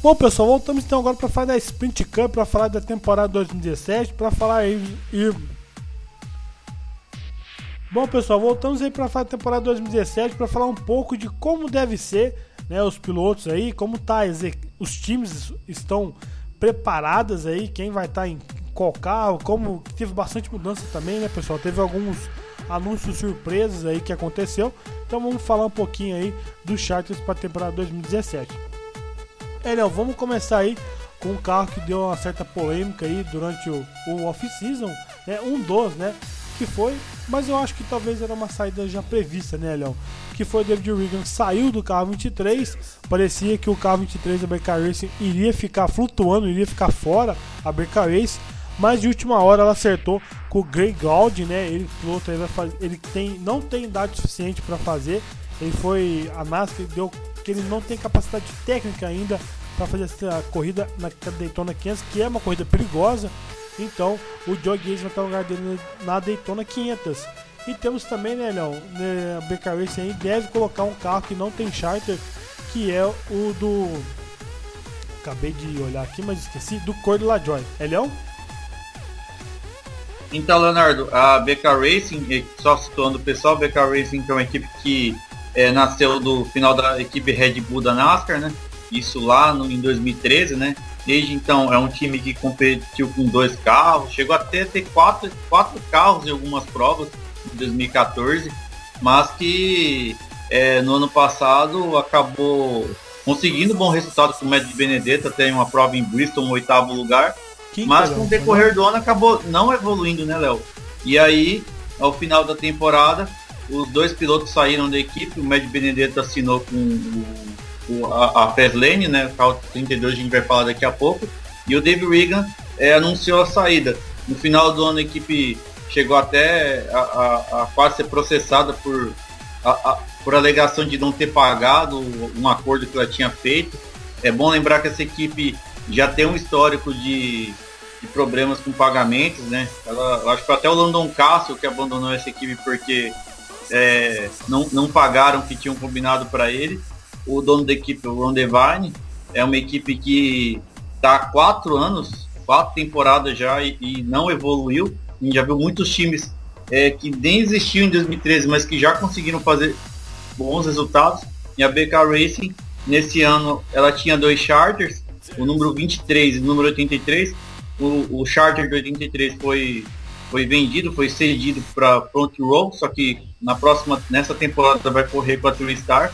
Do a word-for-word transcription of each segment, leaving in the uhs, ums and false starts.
Bom, pessoal, voltamos então agora para falar da Sprint Cup, para falar da temporada dois mil e dezessete, para falar aí e... Bom, pessoal, voltamos aí para falar da temporada dois mil e dezessete, para falar um pouco de como deve ser, né, os pilotos aí, como tá, os times estão preparados aí, quem vai estar tá em qual carro, como teve bastante mudança também, né, pessoal? Teve alguns anúncios surpresas aí que aconteceu, então vamos falar um pouquinho aí dos charters para a temporada dois mil e dezessete. É, Léo, vamos começar aí com um carro que deu uma certa polêmica aí durante o, o off-season, né? Um dos, né? Que foi, mas eu acho que talvez era uma saída já prevista, né, Léo? Que foi o David Regan, saiu do carro vinte e três, parecia que o carro vinte e três da B K Racing iria ficar flutuando, iria ficar fora a B K Racing, mas de última hora ela acertou com o Gray Gaudy, né? Ele, piloto, ele, vai fazer, ele tem, não tem idade suficiente para fazer, ele foi, a NASCAR deu que ele não tem capacidade técnica ainda para fazer essa corrida na Daytona quinhentos, que é uma corrida perigosa. Então o Joe Gates vai estar no lugar dele na Daytona quinhentos. E temos também, né, Léo, né, a B K Racing aí deve colocar um carro que não tem charter, que é o do... Acabei de olhar aqui, mas esqueci, do Corey LaJoie. É, Léo? Então, Leonardo, a B K Racing, só situando o pessoal, a B K Racing é uma equipe que É, nasceu do final da equipe Red Bull da NASCAR, né? Isso lá no, em dois mil e treze, né? Desde então é um time que competiu com dois carros, chegou até a ter quatro, quatro carros em algumas provas em dois mil e quatorze, mas que é, no ano passado acabou conseguindo bom resultado com o Matt Benedetto, até uma prova em Bristol, um oitavo lugar, que mas com o decorrer do ano acabou não evoluindo, né, Léo? E aí, ao final da temporada, os dois pilotos saíram da equipe, o Matt Benedetto assinou com o, o, a, a Fastlane, né, o carro trinta e dois, a gente vai falar daqui a pouco, e o Dave Regan é, anunciou a saída. No final do ano a equipe chegou até a, a, a quase ser processada por, a, a, por alegação de não ter pagado um acordo que ela tinha feito. É bom lembrar que essa equipe já tem um histórico de, de problemas com pagamentos, né? Ela, eu acho que até o Landon Cassill que abandonou essa equipe porque É, não, não pagaram o que tinham combinado para ele. O dono da equipe, o Ron Devine, é uma equipe que está há quatro anos, quatro temporadas já e, e não evoluiu. A gente já viu muitos times é, que nem existiam em dois mil e treze, mas que já conseguiram fazer bons resultados. E a B K Racing, nesse ano, ela tinha dois charters, o número vinte e três e o número oitenta e três. O, o charter de oitenta e três foi foi vendido, foi cedido para Front Row, só que na próxima, nessa temporada vai correr com a True Star,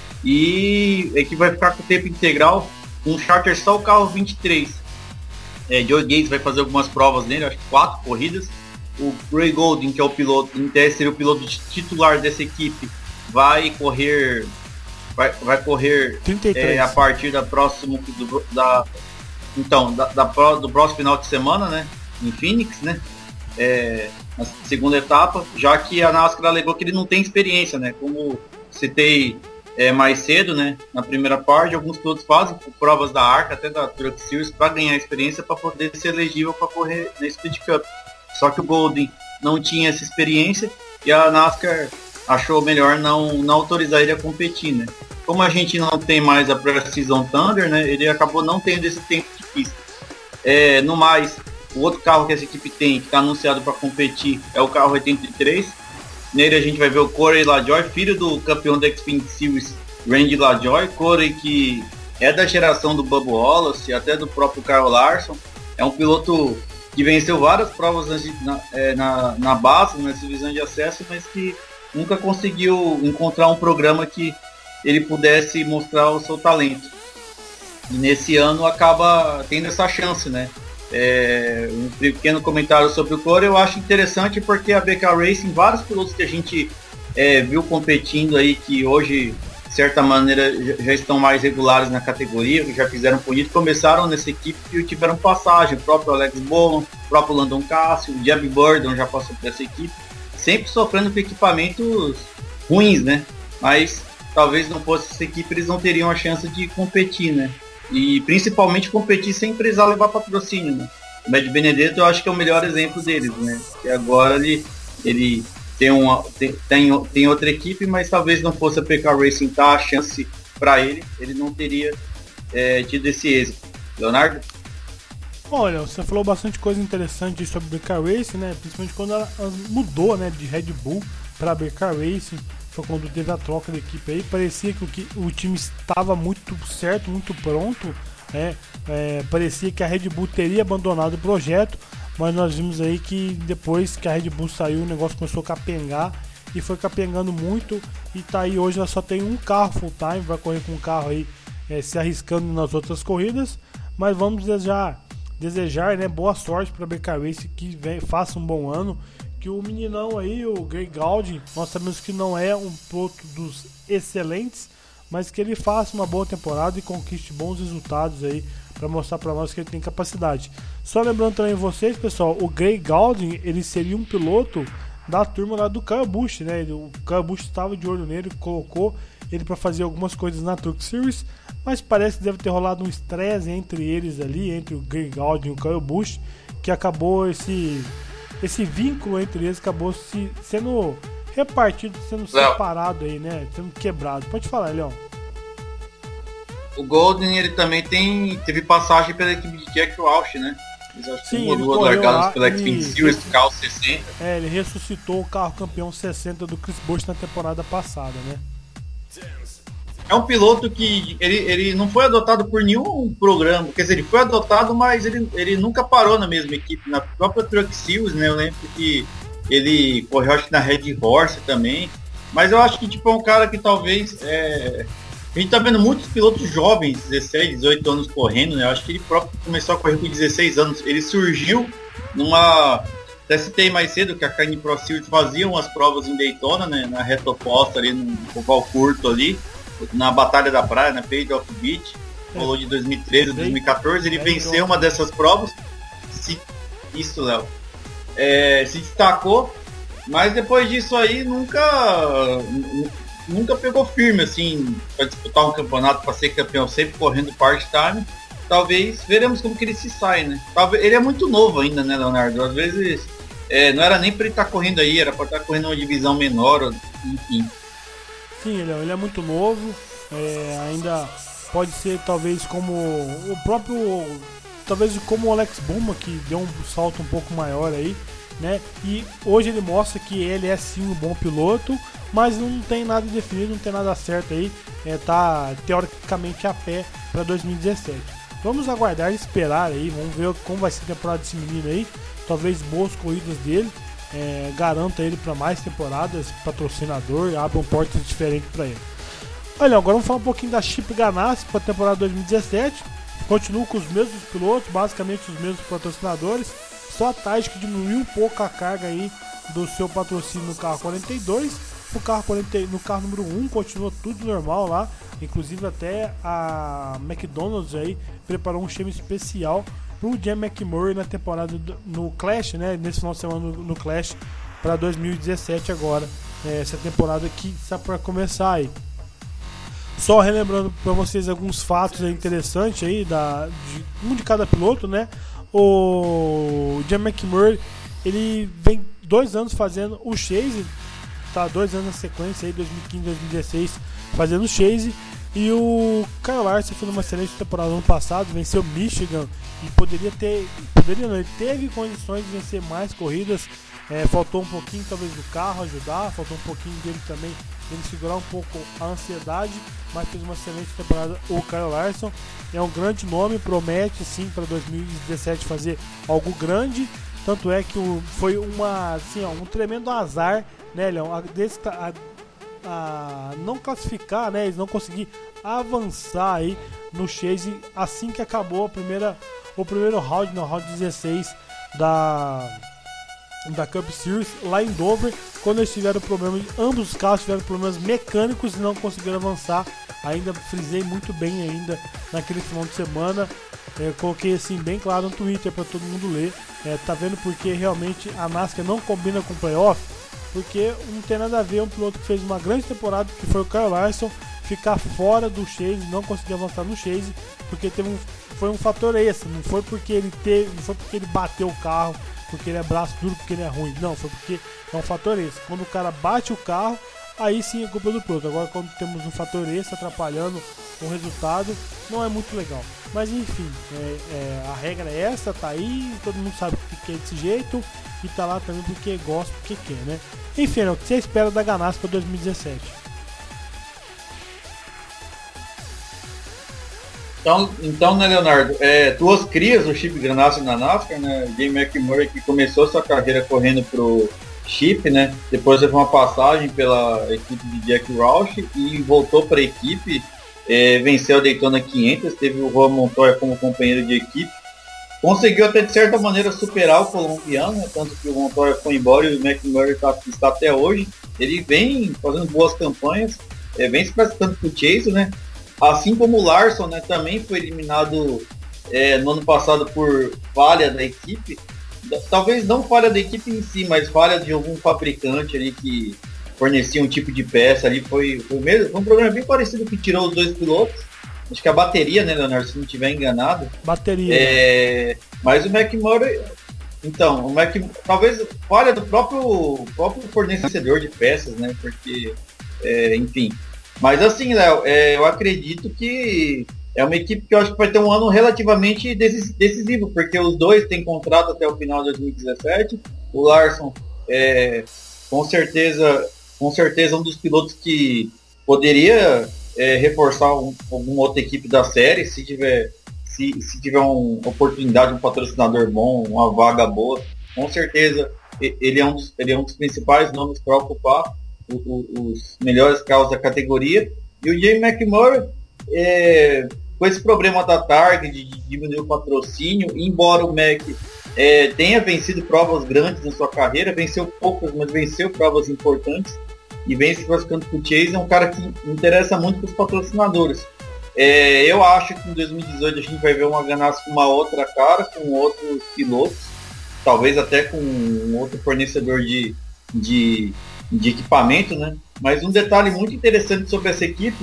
e é que vai ficar com o tempo integral, um charter só o carro vinte e três. É, Joe Gates vai fazer algumas provas nele, acho que quatro corridas. O Ray Golding, que é o piloto, em tese seria o piloto titular dessa equipe, vai correr vai, vai correr é, a partir da próxima do, da, então, da, da, do próximo final de semana, né, em Phoenix, né? É, na segunda etapa, já que a NASCAR alegou que ele não tem experiência, né? Como citei é, mais cedo, né? Na primeira parte, alguns pilotos fazem provas da ARCA, até da Truck Series, para ganhar experiência, para poder ser elegível para correr na Speed Cup. Só que o Golden não tinha essa experiência e a NASCAR achou melhor não, não autorizar ele a competir, né? Como a gente não tem mais a Precision Thunder, né? Ele acabou não tendo esse tempo de pista. É, no mais, o outro carro que essa equipe tem, que está anunciado para competir, é o carro oitenta e três. Nele a gente vai ver o Corey LaJoie, filho do campeão da Xfinity Series, Randy LaJoie. Corey, que é da geração do Bubba Wallace, até do próprio Kyle Larson. É um piloto que venceu várias provas na, na, na base, na divisão de acesso, mas que nunca conseguiu encontrar um programa que ele pudesse mostrar o seu talento. E nesse ano acaba tendo essa chance, né? É, um pequeno comentário sobre o Corey, eu acho interessante porque a B K Racing, vários pilotos que a gente é, viu competindo aí, que hoje de certa maneira já estão mais regulares na categoria, que já fizeram bonito, começaram nessa equipe e tiveram passagem. O próprio Alex Bowman, o próprio Landon Cassill, o Jeb Burton já passou por essa equipe, sempre sofrendo com equipamentos ruins, né? Mas talvez não fosse essa equipe, eles não teriam a chance de competir, né? E principalmente competir sem precisar levar patrocínio, né? O Matt Benedetto eu acho que é o melhor exemplo deles, né? E agora ele, ele tem, uma, tem, tem, tem outra equipe, mas talvez não fosse a P K Racing dar a chance para ele, ele não teria é, tido esse êxito. Leonardo? Olha, você falou bastante coisa interessante sobre a B K Racing, né? Principalmente quando ela mudou, né, de Red Bull para a B K Racing. Foi quando teve a troca da equipe aí. Parecia que o, que o time estava muito certo, muito pronto, né? É, parecia que a Red Bull teria abandonado o projeto, mas nós vimos aí que depois que a Red Bull saiu, o negócio começou a capengar e foi capengando muito. E tá aí, hoje ela só tem um carro full time, vai correr com um carro aí é, se arriscando nas outras corridas. Mas vamos desejar, desejar né, boa sorte para a B K Racing, que vem, faça um bom ano. Que o meninão aí, o Greg Gaulding, nós sabemos que não é um piloto dos excelentes, mas que ele faça uma boa temporada e conquiste bons resultados aí para mostrar para nós que ele tem capacidade. Só lembrando também vocês, pessoal, o Greg Gaulding, ele seria um piloto da turma lá do Kyle Busch, né? O Kyle Busch estava de olho nele, colocou ele para fazer algumas coisas na Truck Series, mas parece que deve ter rolado um estresse entre eles ali, entre o Greg Gaulding e o Kyle Busch, que acabou esse esse vínculo entre eles acabou se, sendo repartido, sendo Léo. separado aí, né? Sendo quebrado. Pode falar, Leão. O Golden, ele também tem, teve passagem pela equipe de Jack Walsh, né? Sim, ele duas correu largadas lá, pela ele- Xfinity Series, carro sessenta. É, ele ressuscitou o carro campeão sessenta do Chris Busch na temporada passada, né? É um piloto que ele, ele não foi adotado por nenhum programa, quer dizer, ele foi adotado, mas ele, ele nunca parou na mesma equipe, na própria Truck Series, né? Eu lembro que ele correu acho que na Red Horse também, mas eu acho que tipo, é um cara que talvez é... a gente tá vendo muitos pilotos jovens, dezesseis, dezoito anos correndo, né? Eu acho que ele próprio começou a correr com dezesseis anos. Ele surgiu numa... Até citei mais cedo que a Carne Pro Series faziam as provas em Daytona, né? Na reta oposta ali, no oval curto ali, na Batalha da Praia, na Page of Beach. Rolou de dois mil e treze a dois mil e quatorze. Ele venceu uma dessas provas. Se... Isso, Léo. É, se destacou, mas depois disso aí nunca... nunca pegou firme assim para disputar um campeonato, para ser campeão, sempre correndo part-time. Talvez veremos como que ele se sai, né? Talvez ele é muito novo ainda, né, Leonardo? Às vezes é, não era nem para ele estar tá correndo aí, era para estar tá correndo uma divisão menor, enfim. Sim, ele é, ele é muito novo, é, ainda pode ser talvez como o próprio, talvez como o Alex Buma, que deu um salto um pouco maior aí, né? E hoje ele mostra que ele é sim um bom piloto, mas não tem nada definido, não tem nada certo aí, é, tá teoricamente a pé para dois mil e dezessete. Vamos aguardar e esperar aí, vamos ver como vai ser a temporada desse menino aí, talvez boas corridas dele, é, garanta ele para mais temporadas, patrocinador, abram portas diferentes para ele. Olha, agora vamos falar um pouquinho da Chip Ganassi para a temporada dois mil e dezessete, continuo com os mesmos pilotos, basicamente os mesmos patrocinadores, só a Tide que diminuiu um pouco a carga aí do seu patrocínio no carro quarenta e dois. O carro quarenta, no carro número um continua tudo normal lá, inclusive até a McDonald's aí preparou um chame especial pro Jim McMurray na temporada do, no Clash, né, nesse final de semana no, no Clash para dois mil e dezessete agora, é, essa temporada que está para começar aí. Só relembrando para vocês alguns fatos aí interessantes aí da de, um de cada piloto, né? O Jim McMurray, ele vem dois anos fazendo o Chase, tá dois anos na sequência aí, dois mil e quinze, dois mil e dezesseis, fazendo o Chase. E o Kyle Larson fez uma excelente temporada no ano passado, venceu Michigan e poderia ter, poderia não, ele teve condições de vencer mais corridas, é, faltou um pouquinho talvez do carro ajudar, faltou um pouquinho dele também, ele segurar um pouco a ansiedade, mas fez uma excelente temporada o Kyle Larson, é um grande nome, promete sim para dois mil e dezessete fazer algo grande, tanto é que o, foi uma, assim, ó, um tremendo azar, né, Leão, a, desse, a, a não classificar, né, eles não conseguir avançar aí no Chase assim que acabou a primeira, o primeiro round, no round dezesseis da da Cup Series lá em Dover, quando eles tiveram problemas, ambos os carros tiveram problemas mecânicos e não conseguiram avançar. Ainda frisei muito bem ainda naquele final de semana, é, coloquei assim bem claro no Twitter para todo mundo ler, é, tá vendo porque realmente a NASCAR não combina com playoff, porque não tem nada a ver um piloto que fez uma grande temporada, que foi o Kyle Larson, ficar fora do Chase, não conseguir avançar no Chase, porque teve um, foi um fator esse, não foi porque ele teve, não foi porque ele bateu o carro, porque ele é braço duro, porque ele é ruim, não, foi porque é um fator esse, quando o cara bate o carro, aí sim é culpa do piloto. Agora quando temos um fator esse atrapalhando o resultado não é muito legal. Mas enfim, é, é, a regra é essa, tá aí, todo mundo sabe que é desse jeito e tá lá também porque gosta, porque quer, né? Enfim, é o que você espera da Ganassi para dois mil e dezessete? Então, então, né, Leonardo, é, duas crias do Chip Ganassi na NASCAR, né? O Jamie McMurray, que começou sua carreira correndo pro Chip, né? Depois teve uma passagem pela equipe de Jack Roush e voltou para a equipe, é, venceu a Daytona quinhentos, teve o Juan Montoya como companheiro de equipe, conseguiu até de certa maneira superar o colombiano, né? Tanto que o Montoya foi embora e o McMurray tá, está até hoje. Ele vem fazendo boas campanhas, é, vem se classificando pro Chase, né? Assim como o Larson, né, também foi eliminado é, no ano passado por falha da equipe. Talvez não falha da equipe em si, mas falha de algum fabricante ali que fornecia um tipo de peça ali. Foi, foi, mesmo, foi um problema bem parecido que tirou os dois pilotos. Acho que a bateria, né, Leonardo, se não estiver enganado. Bateria. É, mas o McMurray... Então, o Mac, talvez falha do próprio, próprio fornecedor de peças, né, porque, é, enfim... Mas assim, Léo, é, eu acredito que é uma equipe que eu acho que vai ter um ano relativamente decisivo, porque os dois têm contrato até o final de dois mil e dezessete. O Larson é com certeza, com certeza um dos pilotos que poderia é, reforçar um, alguma outra equipe da série, se tiver, se, se tiver uma oportunidade, um patrocinador bom, uma vaga boa. Com certeza ele é um dos, ele é um dos principais nomes para ocupar os melhores carros da categoria. E o Jamie McMurray, é, com esse problema da Target de diminuir o patrocínio, embora o Mac é, tenha vencido provas grandes na sua carreira, venceu poucas, mas venceu provas importantes e vem se classificando para o Chase, é um cara que interessa muito para os patrocinadores. É, eu acho que em dois mil e dezoito a gente vai ver uma Ganassi com uma outra cara, com outros pilotos, talvez até com um outro fornecedor de, de de equipamento, né? Mas um detalhe muito interessante sobre essa equipe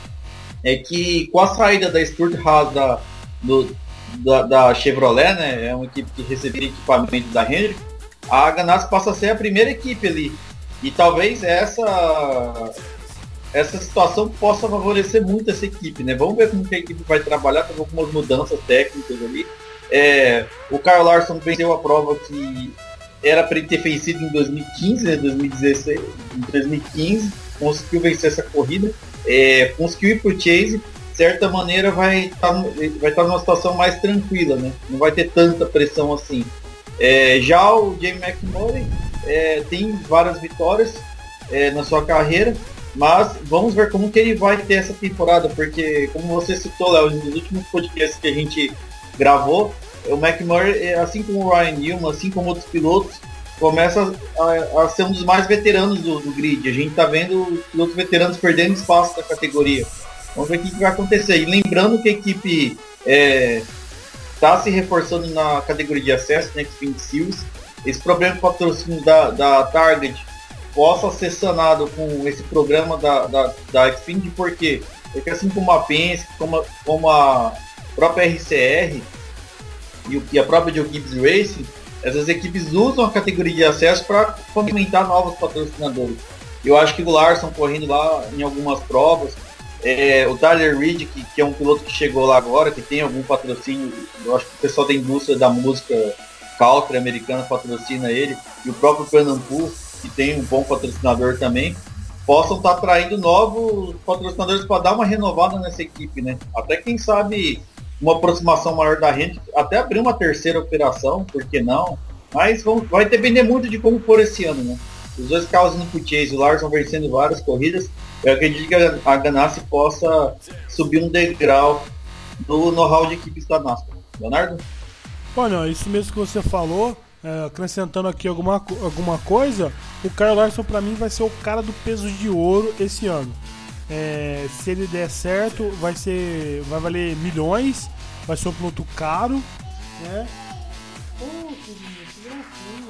é que com a saída da Stuart-Haas da, do, da, da Chevrolet, né? É uma equipe que recebia equipamento da Hendrick, a Ganassi passa a ser a primeira equipe ali. E talvez essa, essa situação possa favorecer muito essa equipe, né? Vamos ver como que a equipe vai trabalhar, com algumas mudanças técnicas ali. É, o Kyle Larson venceu a prova que era para ele ter vencido em dois mil e quinze, né, dois mil e dezesseis, em dois mil e quinze, conseguiu vencer essa corrida, é, conseguiu ir para o Chase, de certa maneira vai estar tá, vai tá numa situação mais tranquila, né? Não vai ter tanta pressão assim. É, já o Jamie McMurray é, tem várias vitórias é, na sua carreira, mas vamos ver como que ele vai ter essa temporada, porque como você citou, Léo, nos últimos podcasts que a gente gravou, o McMurray, assim como o Ryan Newman, assim como outros pilotos, começa a, a ser um dos mais veteranos do, do grid. A gente está vendo os pilotos veteranos perdendo espaço da categoria. Vamos ver o que, que vai acontecer. E lembrando que a equipe está é, se reforçando na categoria de acesso, né, Xfinity Series. Esse problema de patrocínio da, da Target possa ser sanado com esse programa da, da, da Xfinity, por quê? Porque assim como a Penske, como, como a própria R C R, e a própria Joe Gibbs Racing, essas equipes usam a categoria de acesso para fomentar novos patrocinadores. Eu acho que o Larson correndo lá em algumas provas, é, o Tyler Reed, que, que é um piloto que chegou lá agora, que tem algum patrocínio, eu acho que o pessoal da indústria da música country americana patrocina ele, e o próprio Fernando Poole, que tem um bom patrocinador também, possam estar atraindo novos patrocinadores para dar uma renovada nessa equipe, né? Até quem sabe uma aproximação maior da rede, até abrir uma terceira operação, por que não? Mas vamos, vai depender muito de como for esse ano, né? Os dois carros indo pro Chase, o Larson vencendo várias corridas, eu acredito que a Ganassi possa subir um degrau no know-how de equipes da NASCAR. Leonardo? Olha, isso mesmo que você falou, é, acrescentando aqui alguma, alguma coisa, o Kyle Larson para mim vai ser o cara do peso de ouro esse ano. É, se ele der certo, vai ser, vai valer milhões, vai ser um piloto caro, né? Oh, que linda, que gracinha.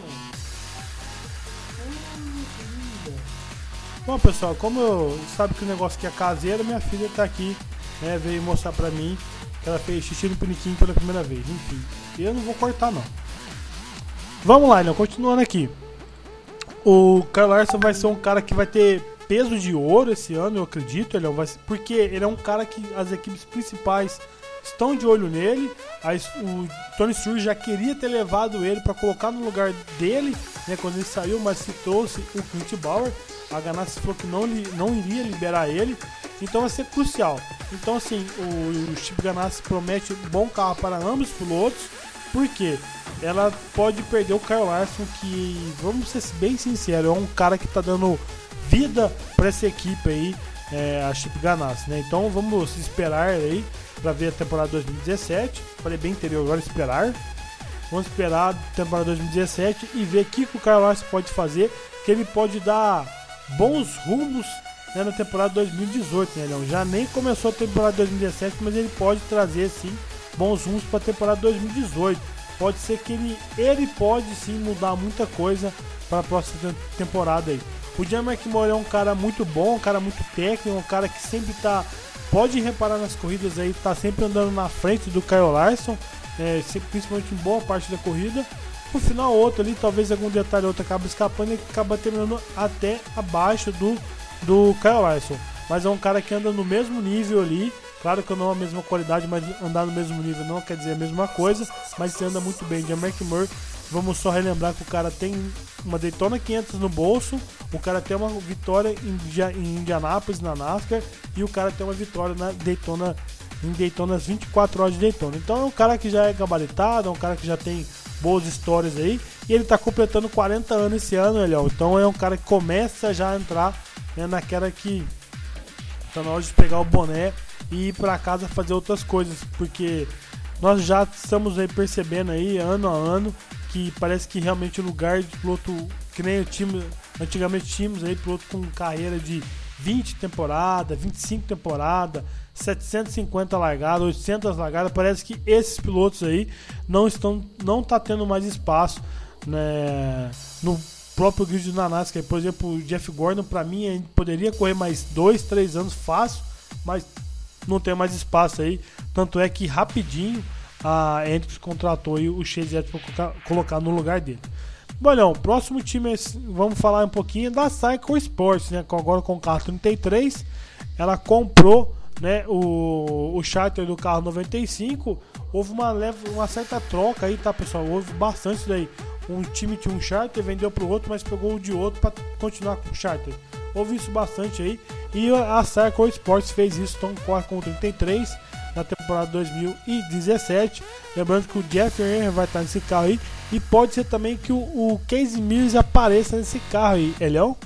Oh, que linda. Bom, pessoal, como eu sabe que o negócio aqui é caseiro, minha filha tá aqui, né, veio mostrar pra mim que ela fez xixi no piniquinho pela primeira vez. Enfim, eu não vou cortar não. Vamos lá, então, continuando aqui. O Kyle Larson vai ser um cara que vai ter peso de ouro esse ano, eu acredito, ele vai, porque ele é um cara que as equipes principais estão de olho nele. Aí, o Tony Stewart já queria ter levado ele para colocar no lugar dele, né, quando ele saiu, mas se trouxe o Clint Bauer. A Ganassi falou que não, não iria liberar ele, então vai ser crucial. Então assim, o, o Chip Ganassi promete um bom carro para ambos os pilotos, porque ela pode perder o Kyle Larson, que, vamos ser bem sinceros, é um cara que está dando vida para essa equipe aí, é, a Chip Ganassi, né? Então vamos esperar aí para ver a temporada dois mil e dezessete. Falei bem anterior, agora esperar. Vamos esperar a temporada dois mil e dezessete e ver o que, que o Kyle Larson pode fazer, que ele pode dar bons rumos, né, na temporada dois mil e dezoito, né, Leão? Já nem começou a temporada dois mil e dezessete, mas ele pode trazer sim bons rumos para a temporada dois mil e dezoito. Pode ser que ele, ele pode sim mudar muita coisa para a próxima temporada aí. O Jan McMoran é um cara muito bom, um cara muito técnico, um cara que sempre tá, pode reparar nas corridas aí, tá sempre andando na frente do Kyle Larson, é, principalmente em boa parte da corrida. No final outro ali, talvez algum detalhe ou outro acaba escapando e acaba terminando até abaixo do, do Kyle Larson. Mas é um cara que anda no mesmo nível ali. Claro que não é a mesma qualidade, mas andar no mesmo nível não quer dizer a mesma coisa. Mas você anda muito bem. Jan McMurray, vamos só relembrar que o cara tem uma Daytona quinhentos no bolso. O cara tem uma vitória em, em Indianápolis na NASCAR. E o cara tem uma vitória na Daytona, em Daytona, as vinte e quatro horas de Daytona. Então é um cara que já é gabaritado, é um cara que já tem boas histórias aí, e ele tá completando quarenta anos esse ano, Eliel. Então é um cara que começa já a entrar, né, naquela que tá na hora de pegar o boné e ir para casa fazer outras coisas, porque nós já estamos aí percebendo aí ano a ano que parece que realmente o lugar de piloto, que nem o time, antigamente tínhamos aí piloto com carreira de vinte temporadas, vinte e cinco temporadas, setecentos e cinquenta largadas, oitocentas largadas. Parece que esses pilotos aí não estão, não tá tendo mais espaço, né, no próprio grid da NASCAR. Por exemplo, o Jeff Gordon, para mim, ele poderia correr mais dois, três anos fácil, mas não tem mais espaço aí. Tanto é que rapidinho a Hendrix contratou aí o Chase Elliott para colocar, colocar no lugar dele. Bom, o próximo time, é, vamos falar um pouquinho da Cycle Sports, né? Agora com o carro trinta e três, ela comprou, né, o, o charter do carro noventa e cinco. Houve uma, uma certa troca aí, tá, pessoal? Houve bastante isso daí. Um time tinha um charter, vendeu pro outro, mas pegou o de outro para continuar com o charter. Houve isso bastante aí. E a Cycle Sports fez isso, então corre com o trinta e três na temporada dois mil e dezessete. Lembrando que o Jeff Earnhardt vai estar nesse carro aí. E pode ser também que o, o Casey Mears apareça nesse carro aí, Elião?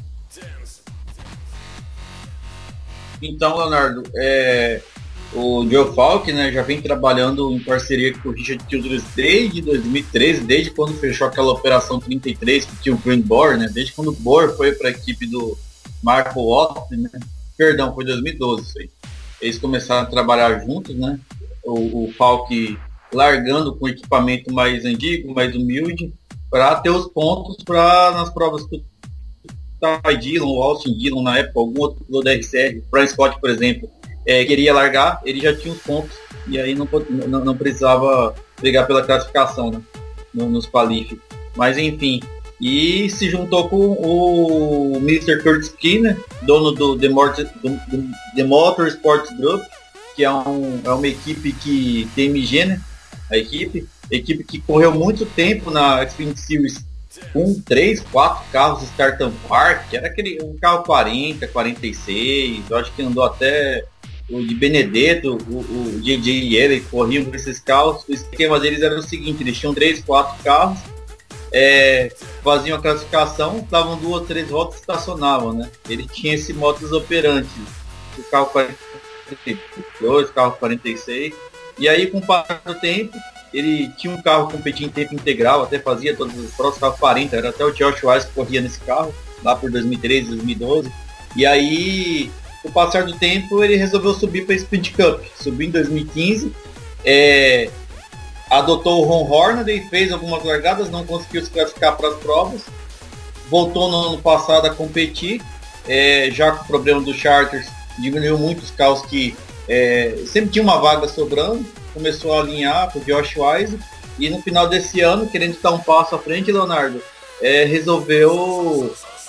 Então, Leonardo, é, o Joe Falk, né, já vem trabalhando em parceria com o Richard Childress desde dois mil e treze, desde quando fechou aquela operação trinta e três que tinha o Green Bohr, né, desde quando o Bohr foi para a equipe do Marco Otto, né, perdão, foi dois mil e doze isso aí. Eles começaram a trabalhar juntos, né, o, o Falk largando com equipamento mais antigo, mais humilde, para ter os pontos para nas provas que o Ty Dillon, o Austin Dillon na época, algum outro piloto da R C R, o Brian Scott, por exemplo, é, queria largar, ele já tinha os pontos e aí não, não, não precisava brigar pela classificação, né, no, nos qualif. Mas enfim, e se juntou com o mister Kurt Skinner, dono do The, Motor, do, do The Motorsports Group, que é, um, é uma equipe que tem M G, né? A equipe, equipe que correu muito tempo na Xfinity Series com três, quatro carros Start and Park, que era aquele um carro quarenta, quarenta e seis, eu acho que andou até o de Benedetto, o, o J J e ele corriam com esses carros. O esquema deles era o seguinte, eles tinham três, quatro carros, é, faziam a classificação, davam duas, três voltas e estacionavam, né? Ele tinha esse modus operandi, o carro quarenta e dois, o carro quarenta e seis. E aí, com o passar do tempo, ele tinha um carro competindo em tempo integral, até fazia todas as provas, carro quarenta, era até o Josh Wise que corria nesse carro, lá por dois mil e treze, dois mil e doze. E aí, com o passar do tempo, ele resolveu subir para a Speed Cup. Subiu em dois mil e quinze, é, adotou o Ron Hornaday, fez algumas largadas, não conseguiu se classificar para as provas, voltou no ano passado a competir, é, já com o problema dos charters, diminuiu muito os carros que É, sempre tinha uma vaga sobrando, começou a alinhar com o Josh Wise, e no final desse ano, querendo estar um passo à frente, Leonardo, é, resolveu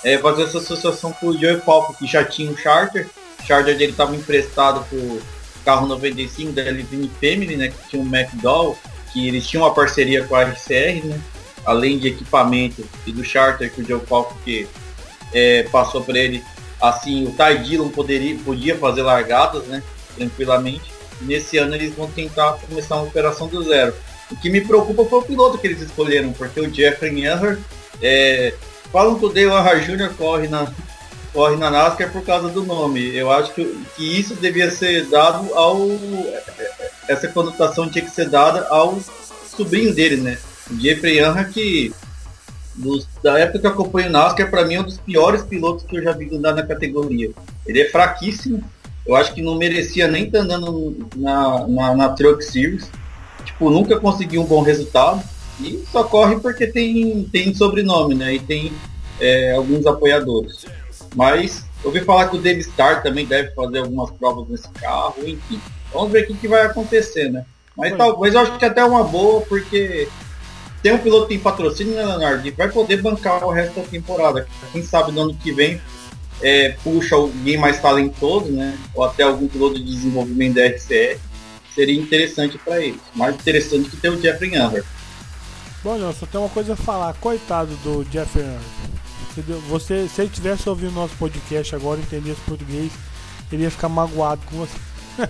é, fazer essa associação com o Joey Falco, que já tinha um charter. O charter dele estava emprestado pro carro noventa e cinco da Livini Family, né, que tinha um McDowell, que eles tinham uma parceria com a R C R, né, além de equipamento e do charter que o Joey Falco que é, passou para ele. Assim, o Ty Dillon poderia, podia fazer largadas, né, tranquilamente. E nesse ano eles vão tentar começar uma operação do zero. O que me preocupa foi o piloto que eles escolheram, porque o Jeffrey Earnhardt, é, falam que o Dale Earnhardt Júnior corre na, corre na NASCAR por causa do nome. Eu acho que, que isso devia ser dado ao... Essa conotação tinha que ser dada ao sobrinho dele, né? O Jeffrey Earnhardt, que dos, da época que eu acompanho o NASCAR, para mim é um dos piores pilotos que eu já vi andar na categoria. Ele é fraquíssimo. Eu acho que não merecia nem estar andando na, na, na Truck Series. Tipo, nunca conseguiu um bom resultado. E só corre porque tem, tem sobrenome, né? E tem é, alguns apoiadores. Mas eu ouvi falar que o Dave Starr também deve fazer algumas provas nesse carro, enfim. Vamos ver o que, que vai acontecer, né? Mas talvez eu acho que até é uma boa, porque tem um piloto que tem patrocínio, né, Leonardo? E vai poder bancar o resto da temporada. Quem sabe no ano que vem é, puxa alguém mais talentoso, né? Ou até algum piloto de desenvolvimento da R C R. Seria interessante para eles. Mais interessante que ter o Jeffrey Earnhardt. Bom, não, só tem uma coisa a falar. Coitado do Jeffrey Earnhardt. Você, se ele tivesse ouvido o nosso podcast agora e entendesse português, ele ia ficar magoado com você.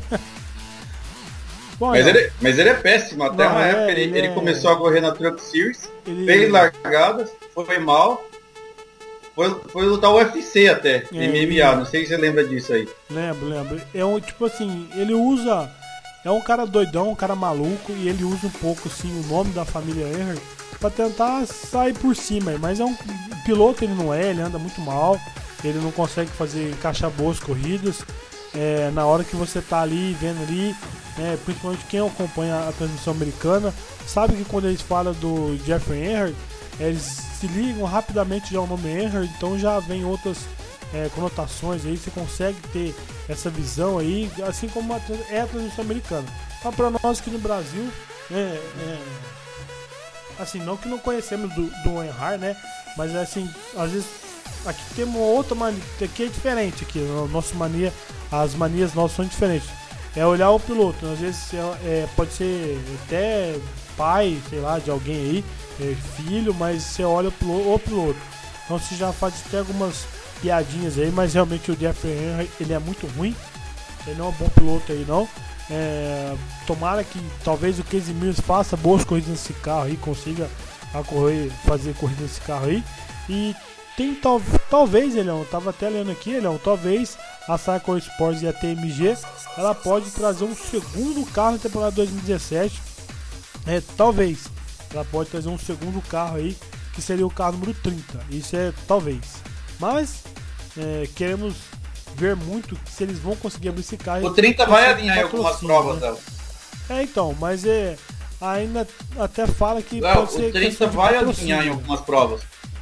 Bom, mas, ele, mas ele é péssimo. Até não, uma é, época ele, ele, ele é... começou a correr na Truck Series, ele... fez largadas, foi mal, foi, foi lutar o U F C até, é, M M A, ele... não sei se você lembra disso aí. Lembro, lembro. É um, tipo assim, ele usa... É um cara doidão, um cara maluco, e ele usa um pouco assim o nome da família Earnhardt pra tentar sair por cima. Mas é um piloto, ele não é, ele anda muito mal, ele não consegue fazer, encaixar boas corridas. É, na hora que você tá ali, vendo ali, é, principalmente quem acompanha a transmissão americana, sabe que quando eles falam do Jeffrey Earnhardt, eles se ligam rapidamente já ao nome Earnhardt, então já vem outras é, conotações aí, você consegue ter essa visão aí, assim como é a transmissão americana. Mas para nós aqui no Brasil, é, é, assim, não que não conhecemos do, do Earnhardt, né, mas assim, às vezes aqui tem uma outra mania, aqui é diferente, aqui, a nossa mania, as manias nossas são diferentes. É olhar o piloto, às vezes é, é, pode ser até pai, sei lá, de alguém aí, é, filho, mas você olha o piloto, o piloto. Então você já faz até algumas piadinhas aí, mas realmente o Jeffrey Earnhardt, ele é muito ruim, ele não é um bom piloto aí não. É, tomara que talvez o Casey Mills faça boas corridas nesse carro aí, consiga a correr, fazer corrida nesse carro aí. E tem tal, talvez, Elião, tava até lendo aqui, Elião, talvez a Cycle Sports e a T M G, ela pode trazer um segundo carro na temporada dois mil e dezessete. É, talvez ela pode trazer um segundo carro aí, que seria o carro número trinta. Isso é talvez. Mas é, queremos ver muito se eles vão conseguir abrir esse carro. O trinta vai alinhar em algumas provas, né? É, então, mas é, ainda até fala que não, pode ser o trinta vai alinhar em algumas provas.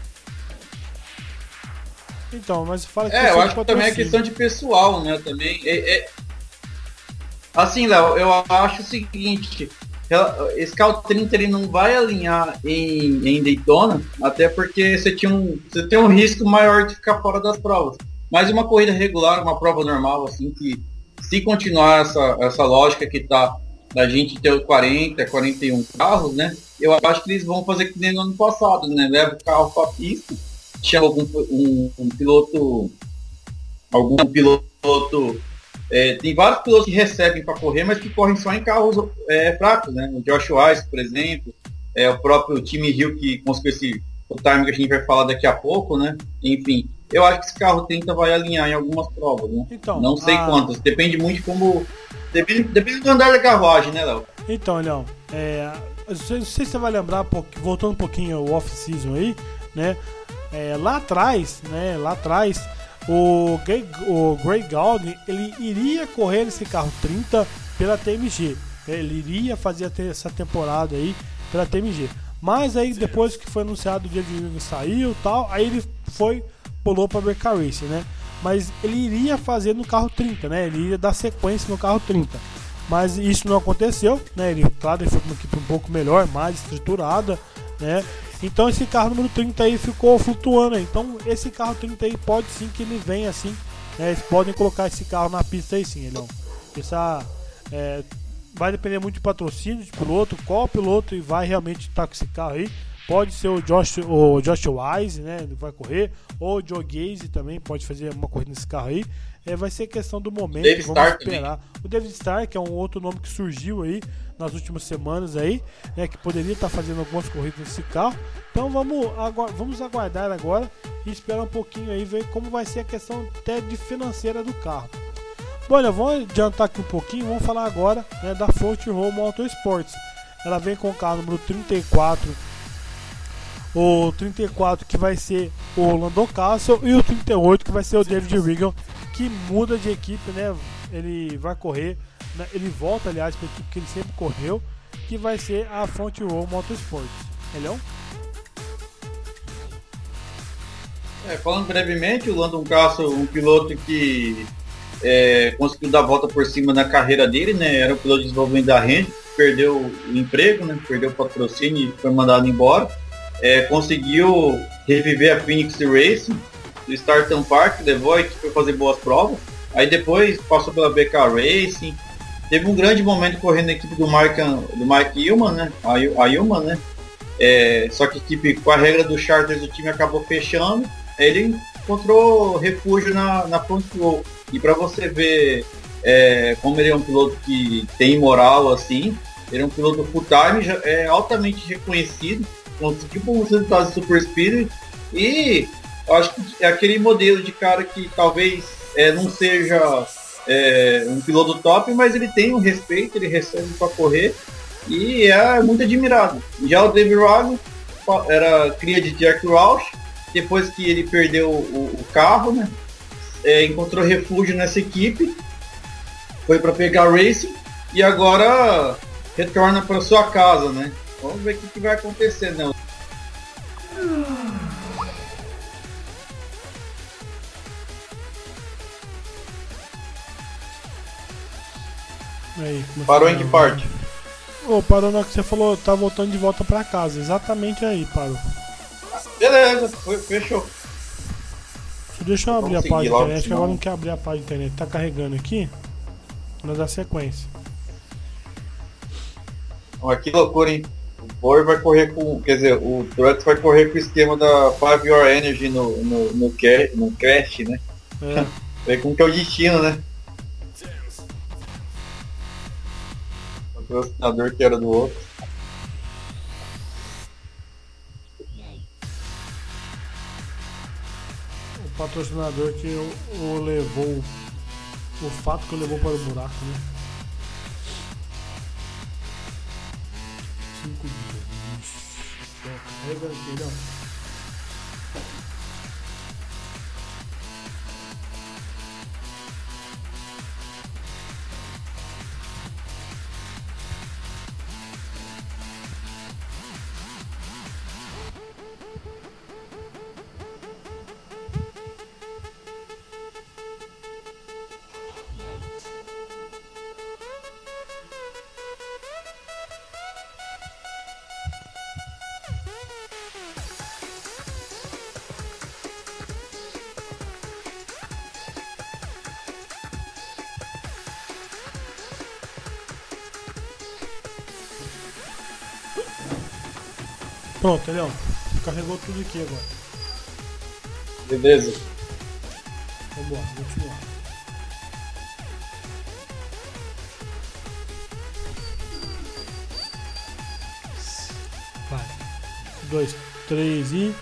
Então, mas fala que é, eu acho que também é questão de pessoal, né? Também é, é... assim, Léo, eu acho o seguinte, esse carro trinta ele não vai alinhar em, em Daytona, até porque você, tinha um, você tem um risco maior de ficar fora das provas. Mas uma corrida regular, uma prova normal, assim, que se continuar essa, essa lógica que tá da gente ter quarenta, quarenta e um carros, né? Eu acho que eles vão fazer que nem no ano passado, né? Leva o carro pra pista, chama algum um, um piloto, algum piloto, é, tem vários pilotos que recebem para correr, mas que correm só em carros é, fracos, né? O Josh Wise, por exemplo, é, o próprio Timmy Hill, que conseguiu esse o time que a gente vai falar daqui a pouco, né? Enfim, eu acho que esse carro trinta vai alinhar em algumas provas, né? Então, não sei a... quantas, depende muito de como, depende, depende do andar da carruagem, né, Léo? Então, Léo, é, não sei se você vai lembrar, voltando um pouquinho ao off-season aí, né? É, lá atrás, né, lá atrás, o Greg, o Greg Gaulding, ele iria correr esse carro trinta pela T M G, ele iria fazer essa temporada aí pela T M G, mas aí depois que foi anunciado o dia de ele saiu e tal, aí ele foi, pulou para Becar Racing, né, mas ele iria fazer no carro trinta, né, ele iria dar sequência no carro trinta, mas isso não aconteceu, né, ele, claro, ele foi para uma equipe um pouco melhor, mais estruturada, né, Então esse carro número trinta aí ficou flutuando aí. Então esse carro trinta aí pode sim que ele venha assim, né? Eles podem colocar esse carro na pista aí sim, Elião. Essa, é, vai depender muito de patrocínio, de piloto, qual piloto e vai realmente estar com esse carro aí. Pode ser o Josh, o Josh Wise, né? Vai correr, ou o Joe Gaze também pode fazer uma corrida nesse carro aí. É, vai ser questão do momento, David vamos Starr esperar. Também. O David Starr, que é um outro nome que surgiu aí nas últimas semanas aí, né, que poderia estar fazendo algumas corridas nesse carro. Então vamos, agu vamos aguardar agora e esperar um pouquinho aí, ver como vai ser a questão até de financeira do carro. Bom, olha, vamos adiantar aqui um pouquinho, vamos falar agora, né, da Front Row Motorsports. Ela vem com o carro número trinta e quatro, o trinta e quatro que vai ser o Lando Castle e o trinta e oito que vai ser o David Regan, que muda de equipe, né? Ele vai correr, né? Ele volta, aliás, para a equipe que ele sempre correu, que vai ser a Front Row Motorsports. Elhão? É, falando brevemente, o Landon Castle, um piloto que é, conseguiu dar a volta por cima na carreira dele, né? Era um piloto de desenvolvimento da Rende, perdeu o emprego, né? Perdeu o patrocínio e foi mandado embora. É, conseguiu reviver a Phoenix Racing do Starton Park, levou a equipe para fazer boas provas. Aí depois passou pela B K Racing, teve um grande momento correndo na equipe do Mike, do Mike Hillman, né? A, a Hillman, né? É, só que a equipe, com a regra do charters, o time acabou fechando. Aí ele encontrou refúgio na, na Front Row. E para você ver é, como ele é um piloto que tem moral assim, ele é um piloto full time, já é altamente reconhecido, conseguiu bons resultados de Super Speed e eu acho que é aquele modelo de cara que talvez é, não seja é, um piloto top, mas ele tem um respeito, ele recebe para correr e é muito admirado. Já o David Rago era cria de Jack Roush, depois que ele perdeu o, o carro, né, é, encontrou refúgio nessa equipe, foi para pegar Racing e agora retorna para sua casa, né? Vamos ver o que, que vai acontecer, né? Aí, Parou em que parte? Oh, parou na hora que você falou, tá voltando de volta pra casa. Exatamente aí, parou. Beleza, foi, fechou. Deixa eu abrir Vamos a página seguir da logo, internet, que senão- agora não quer abrir a página da internet. Tá carregando aqui. Nós dá sequência. Olha que loucura, hein? O Bor vai correr com. Quer dizer, o Trucks vai correr com o esquema da Five Your Energy no, no, no, ca- no Crash, né? É. Vê como que é o destino, né? O patrocinador que era do outro. O patrocinador que o, o levou. O fato que o levou para o buraco, né? Cinco dias. Ixi, tá carregando aqui, ó. Pronto, Leão. Carregou tudo aqui agora. Beleza. Vamos lá, continuar. Vai. Dois, três e.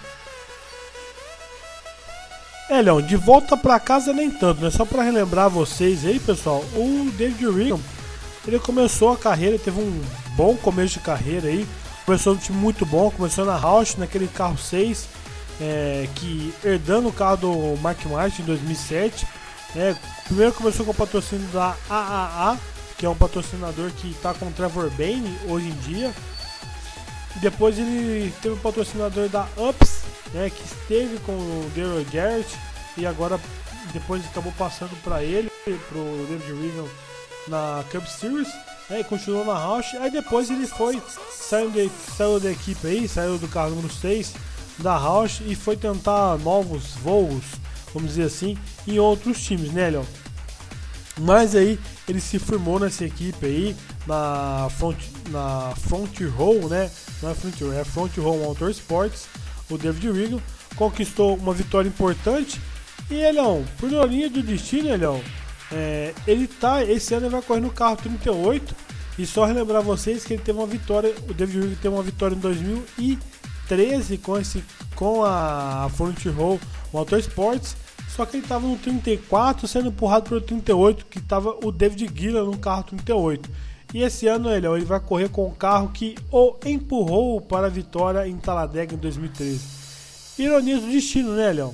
É, Leão, de volta pra casa nem tanto, né? Só pra relembrar vocês aí, pessoal. O David Regan, ele começou a carreira, teve um bom começo de carreira aí. Começou um time muito bom, começou na Roush, naquele carro seis, é, que herdando o carro do Mark Martin em dois mil e sete. É, primeiro começou com o patrocínio da A A A, que é um patrocinador que está com o Trevor Bayne hoje em dia. E depois ele teve o patrocinador da Ups, né, que esteve com o Daryl Garrett e agora depois acabou passando para ele, para o David Regan na Cup Series. né, e continuou na Roush. Aí depois ele foi, saiu, de, saiu da equipe aí, saiu do carro número seis da Roush e foi tentar novos voos, vamos dizer assim, em outros times, né, Léo? Mas aí ele se firmou nessa equipe aí, na Front, na Front Row, né? Não é Front Row, é Front Row Motorsports. O David Regal conquistou uma vitória importante. E Elhão, por ironia do destino, Elhão, é, ele tá, esse ano ele vai correr no carro trinta e oito. E só relembrar vocês que ele teve uma vitória, o David Regal teve uma vitória em dois mil e treze com, esse, com a Front Row Motorsports. Só que ele estava no trinta e quatro, sendo empurrado pelo trinta e oito, que estava o David Gilliland no carro trinta e oito. E esse ano ele, ele vai correr com o carro que o empurrou para a vitória em Talladega em dois mil e treze. Ironia do destino, né, Leão?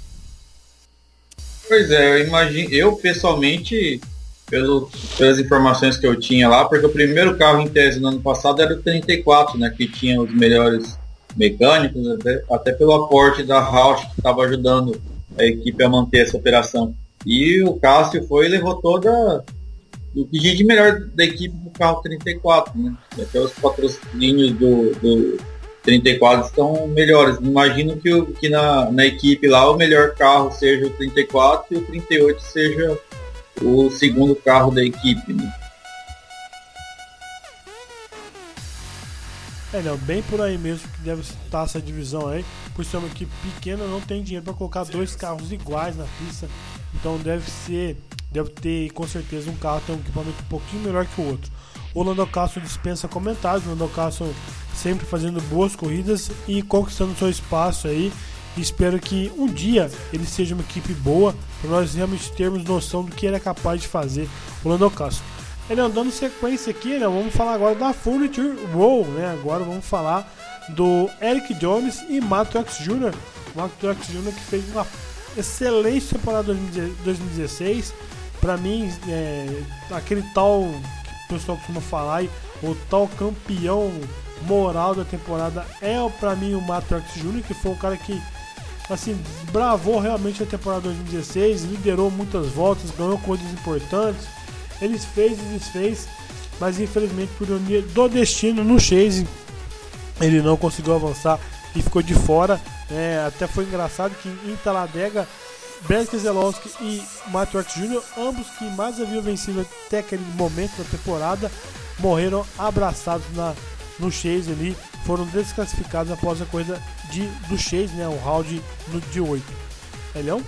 Pois é, eu imagino, eu pessoalmente, pelo, pelas informações que eu tinha lá, porque o primeiro carro em tese no ano passado era o trinta e quatro, né, que tinha os melhores mecânicos, até, até pelo aporte da Roush, que estava ajudando a equipe a manter essa operação. E o Cássio foi e levou toda o que tinha de melhor da equipe do carro trinta e quatro, né? Até os patrocínios do, do trinta e quatro estão melhores. Imagino que, o, que na, na equipe lá o melhor carro seja o trinta e quatro e o trinta e oito seja o segundo carro da equipe, né? É, não, bem por aí mesmo que deve estar essa divisão aí. Por ser uma equipe pequena, não tem dinheiro para colocar dois carros iguais na pista. Então deve ser, deve ter com certeza um carro que tem um equipamento um pouquinho melhor que o outro. O Lando Castro dispensa comentários, o Lando Castro sempre fazendo boas corridas e conquistando seu espaço aí. E espero que um dia ele seja uma equipe boa para nós realmente termos noção do que ele é capaz de fazer, o Lando Castro. Ele andando sequência aqui, né? Vamos falar agora da Furniture Row, né? Agora vamos falar do Eric Jones e Matt Truex Júnior Matt Truex Júnior que fez uma excelente temporada dois mil e dezesseis. Para mim, é, aquele tal que o pessoal costuma falar, o tal campeão moral da temporada é para mim o Matt Truex Júnior, que foi um cara que assim, bravou realmente a temporada dois mil e dezesseis, liderou muitas voltas, ganhou coisas importantes. Ele fez e desfez, mas infelizmente por ironia do destino no Chase ele não conseguiu avançar e ficou de fora. É, até foi engraçado que em Talladega, Brad Keselowski e Matt Truex Júnior, ambos que mais haviam vencido até aquele momento da temporada, morreram abraçados na, no Chase ali, foram desclassificados após a corrida de, do Chase, né, o round no dia oito. Elhão?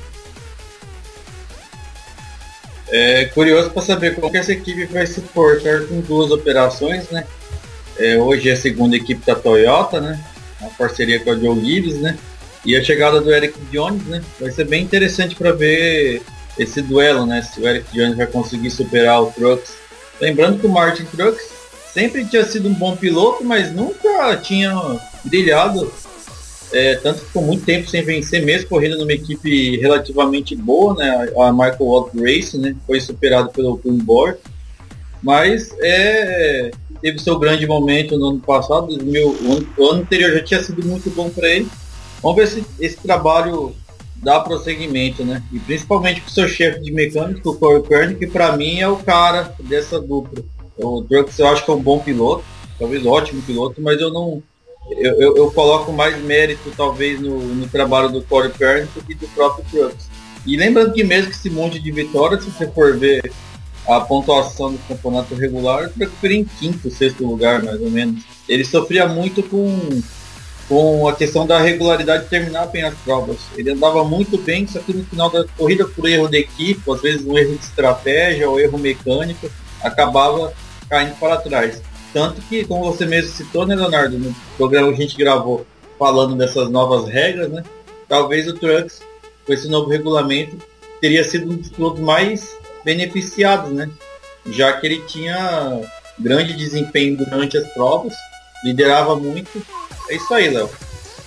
É curioso para saber como que essa equipe vai se portar com duas operações, né? É, hoje é a segunda equipe da Toyota, né? Uma parceria com a Joe Gibbs, né? E a chegada do Eric Jones, né? Vai ser bem interessante para ver esse duelo, né? Se o Eric Jones vai conseguir superar o Truex. Lembrando que o Martin Truex sempre tinha sido um bom piloto, mas nunca tinha brilhado. É, tanto que ficou muito tempo sem vencer, mesmo correndo numa equipe relativamente boa, né? A Michael Walk Racing, né? Foi superado pelo Greenborg, mas é, teve seu grande momento no ano passado. dois mil, o, ano, o ano anterior já tinha sido muito bom para ele. Vamos ver se esse trabalho dá prosseguimento, né? E principalmente com o seu chefe de mecânica, o Corey Kern, que para mim é o cara dessa dupla. O Truex eu acho que é um bom piloto, talvez um ótimo piloto, mas eu não Eu, eu, eu coloco mais mérito talvez no, no trabalho do Corey Kern do que do próprio Truex. E lembrando que mesmo que esse monte de vitórias, se você for ver a pontuação do campeonato regular, o Truex foi em quinto, sexto lugar mais ou menos. Ele sofria muito com, com a questão da regularidade de terminar bem as provas. Ele andava muito bem, só que no final da corrida, por erro de equipe, às vezes um erro de estratégia ou erro mecânico, acabava caindo para trás. Tanto que, como você mesmo citou, né, Leonardo, no programa que a gente gravou falando dessas novas regras, né, talvez o Truex, com esse novo regulamento, teria sido um dos pilotos mais beneficiados, né, já que ele tinha grande desempenho durante as provas, liderava muito. É isso aí, Léo.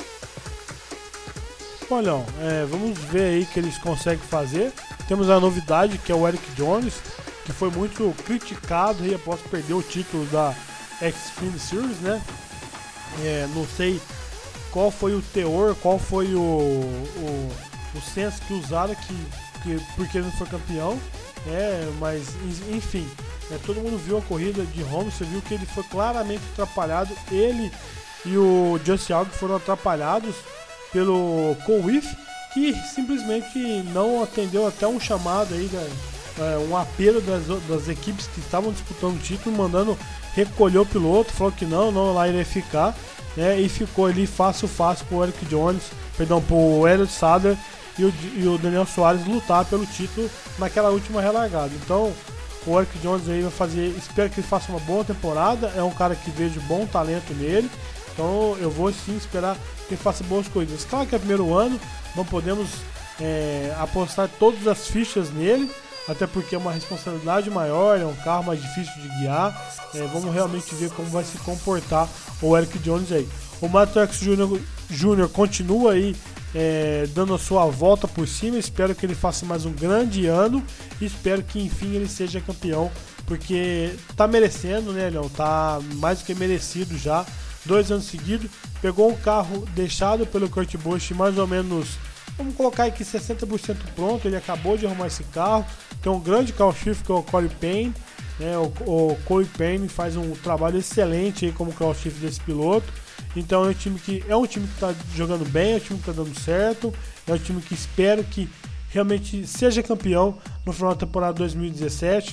Olha, é, vamos ver aí o que eles conseguem fazer. Temos a novidade, que é o Eric Jones, que foi muito criticado aí após perder o título da Xfinity Series, né? É, não sei qual foi o teor, qual foi o, o, o senso que usaram que, que, porque ele não foi campeão, é, mas enfim, né? Todo mundo viu a corrida de Holmes, você viu que ele foi claramente atrapalhado. Ele e o Justin Alves foram atrapalhados pelo Cole Weth, que simplesmente não atendeu até um chamado aí, da, é, um apelo das, das equipes que estavam disputando o título, mandando recolher o piloto, falou que não, não lá iria ficar, né? E ficou ali fácil, fácil pro Eric Jones, perdão, pro Elliott Sadler e o, e o Daniel Suarez lutar pelo título naquela última relargada. Então o Eric Jones aí vai fazer, espero que ele faça uma boa temporada, é um cara que vejo bom talento nele, então eu vou sim esperar que ele faça boas corridas. Claro que é primeiro ano, não podemos é, apostar todas as fichas nele, até porque é uma responsabilidade maior, é um carro mais difícil de guiar, é, vamos realmente ver como vai se comportar o Eric Jones aí. O Matt Truex Júnior continua aí É, dando a sua volta por cima, espero que ele faça mais um grande ano e espero que enfim ele seja campeão, porque tá merecendo, né, Leão? Tá mais do que merecido já, dois anos seguidos, pegou um carro deixado pelo Kurt Busch mais ou menos, vamos colocar aqui sessenta por cento pronto, ele acabou de arrumar esse carro, tem um grande call shift que é o Corey Payne, né? o, o Corey Payne faz um trabalho excelente aí como call shift desse piloto. Então é um time que é um time que está jogando bem, é um time que está dando certo, é um time que espero que realmente seja campeão no final da temporada dois mil e dezessete,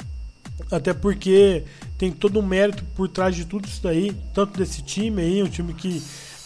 até porque tem todo um mérito por trás de tudo isso daí, tanto desse time aí, um time que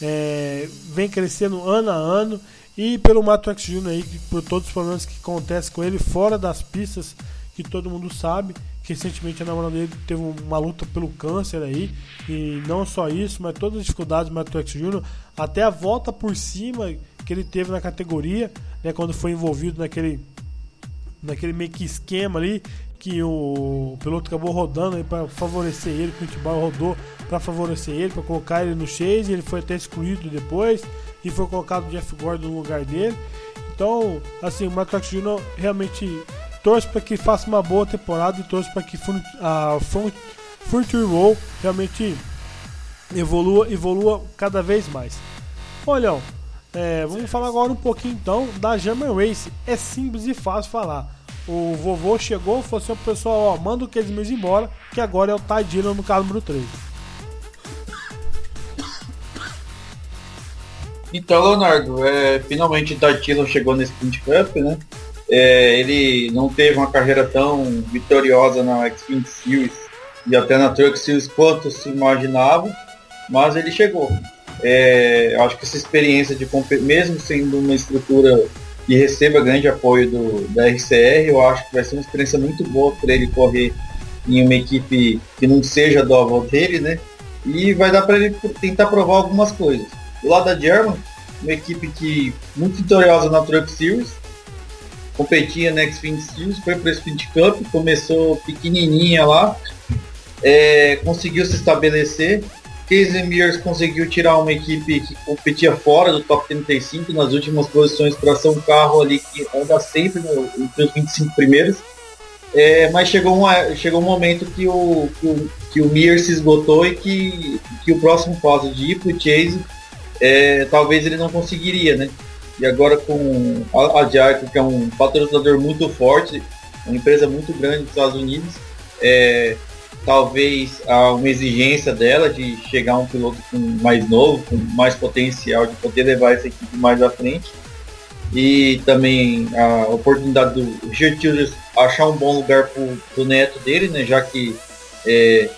é, vem crescendo ano a ano, e pelo Matt Truex Júnior aí, por todos os problemas que acontecem com ele fora das pistas, que todo mundo sabe. Recentemente a namorada dele teve uma luta pelo câncer aí, e não só isso, mas todas as dificuldades do Matt Truex Júnior, até a volta por cima que ele teve na categoria, né, quando foi envolvido naquele, naquele meio que esquema ali, que o piloto acabou rodando para favorecer ele, que o Pitbull rodou para favorecer ele, para colocar ele no chase, ele foi até excluído depois, e foi colocado o Jeff Gordon no lugar dele. Então, assim, o Matt Truex Júnior realmente torço para que faça uma boa temporada e torço para que a Future Roll realmente evolua, evolua cada vez mais. Olha, é, vamos falar agora um pouquinho então da German Race. É simples e fácil falar. O vovô chegou e falou assim: pessoal, ó, manda o Casey Mills embora, que agora é o Ty Dillon no carro número três. Então, Leonardo, é, finalmente o Ty Dillon chegou nesse Sprint Cup, né? É, ele não teve uma carreira tão vitoriosa na Xfinity Series e até na Truck Series quanto se imaginava, mas ele chegou. É, eu acho que essa experiência de mesmo sendo uma estrutura que receba grande apoio do, da R C R, eu acho que vai ser uma experiência muito boa para ele correr em uma equipe que não seja do avô dele, né? E vai dar para ele tentar provar algumas coisas. Do lado da German, uma equipe que muito vitoriosa na Truck Series, competia na Xfinity Series, foi para o Sprint Cup, começou pequenininha lá, é, conseguiu se estabelecer. Casey Mears conseguiu tirar uma equipe que competia fora do top trinta e cinco nas últimas posições para ser um carro ali que anda sempre no, entre os vinte e cinco primeiros, é, mas chegou, uma, chegou um momento que o, que o, que o Mears se esgotou e que, que o próximo passo de ir para o Chase, é, talvez ele não conseguiria, né? E agora com a, a Jayco, que é um patrocinador muito forte, uma empresa muito grande dos Estados Unidos, é, talvez há uma exigência dela de chegar um piloto com mais novo, com mais potencial de poder levar essa equipe mais à frente. E também a oportunidade do Richard Childress achar um bom lugar para o neto dele, né, já que é,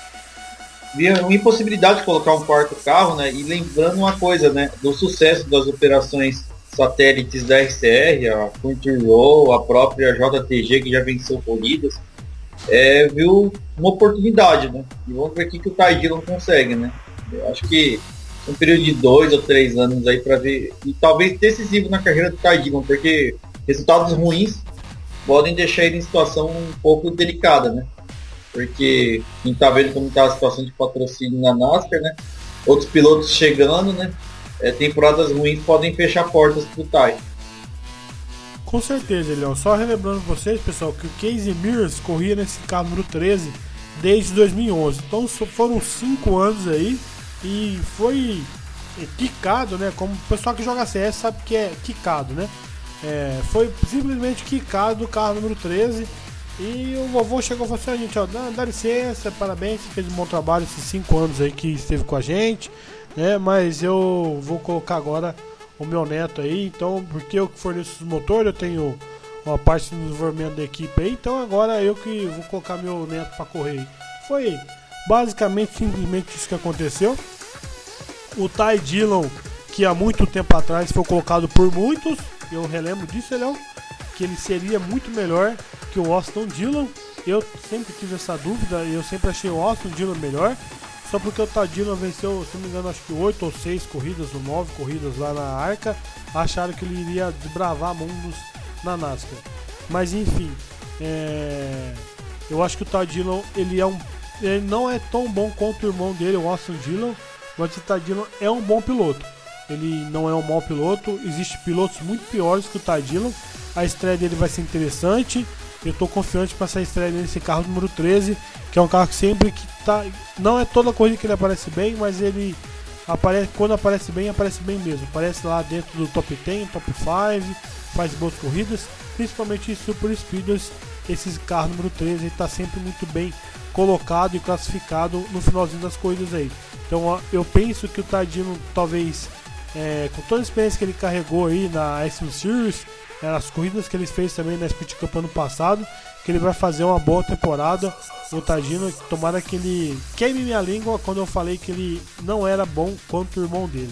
havia uma impossibilidade de colocar um quarto carro, né, e lembrando uma coisa, né, do sucesso das operações satélites da R C R, a Future Roll, a própria J T G, que já venceu corridas, é, viu uma oportunidade, né? E vamos ver o que, que o Ty Dillon consegue, né? Eu acho que um período de dois ou três anos aí para ver, e talvez decisivo na carreira do Ty Dillon, porque resultados ruins podem deixar ele em situação um pouco delicada, né? Porque quem tá vendo como tá a situação de patrocínio na NASCAR, né? Outros pilotos chegando, né? É, temporadas ruins podem fechar portas pro Ty. Com certeza, Leão. Só relembrando vocês, pessoal, que o Casey Mears corria nesse carro número treze desde dois mil e onze. Então foram cinco anos aí e foi quicado, né? Como o pessoal que joga C S sabe que é quicado, né? É, foi simplesmente quicado do carro número treze. E o vovô chegou e falou assim, a gente, ó, dá, dá licença, parabéns, você fez um bom trabalho esses cinco anos aí que esteve com a gente, né? Mas eu vou colocar agora o meu neto aí, então, porque eu que forneço os motores, eu tenho uma parte do desenvolvimento da equipe aí, então agora eu que vou colocar meu neto pra correr aí. Foi basicamente, simplesmente isso que aconteceu. O Ty Dillon, que há muito tempo atrás foi colocado por muitos, eu relembro disso, Elão, que ele seria muito melhor que o Austin Dillon. Eu sempre tive essa dúvida e eu sempre achei o Austin Dillon melhor. Só porque o Ty Dillon venceu, se não me engano, acho que oito ou seis corridas ou nove corridas lá na Arca. Acharam que ele iria desbravar mundos na NASCAR. Mas enfim, é... eu acho que o Ty Dillon, ele, é um... ele não é tão bom quanto o irmão dele, o Austin Dillon. Mas o Ty Dillon é um bom piloto. Ele não é um mau piloto. Existem pilotos muito piores que o Ty Dillon. A estreia dele vai ser interessante. Eu estou confiante para essa estreia nesse carro número treze, que é um carro que sempre que tá, não é toda corrida que ele aparece bem, mas ele aparece, quando aparece bem, aparece bem mesmo. Aparece lá dentro do top dez, top cinco, faz boas corridas, principalmente em Super Speedways. Esse carro número treze está sempre muito bem colocado e classificado no finalzinho das corridas aí. Então eu penso que o Ty Dillon, talvez, é, com toda a experiência que ele carregou aí na S M Series, as corridas que ele fez também na Speed Cup ano passado, que ele vai fazer uma boa temporada. O Ty Dillon, tomara que ele queime minha língua quando eu falei que ele não era bom quanto o irmão dele.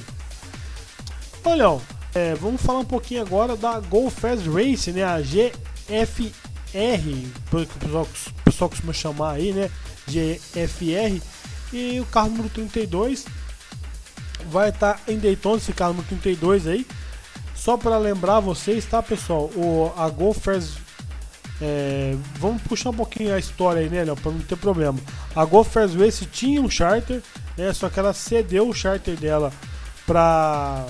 Olha, é, vamos falar um pouquinho agora da Go Fast Race, né, a G F R, que o pessoal, o pessoal costuma chamar aí, né, G F R, e o carro número trinta e dois vai estar em Daytona, esse carro número trinta e dois aí. Só para lembrar vocês, tá, pessoal? O, a Go Fast, é, vamos puxar um pouquinho a história aí, né, Léo, para não ter problema. A Go Fast Race tinha um charter, né, só que ela cedeu o charter dela para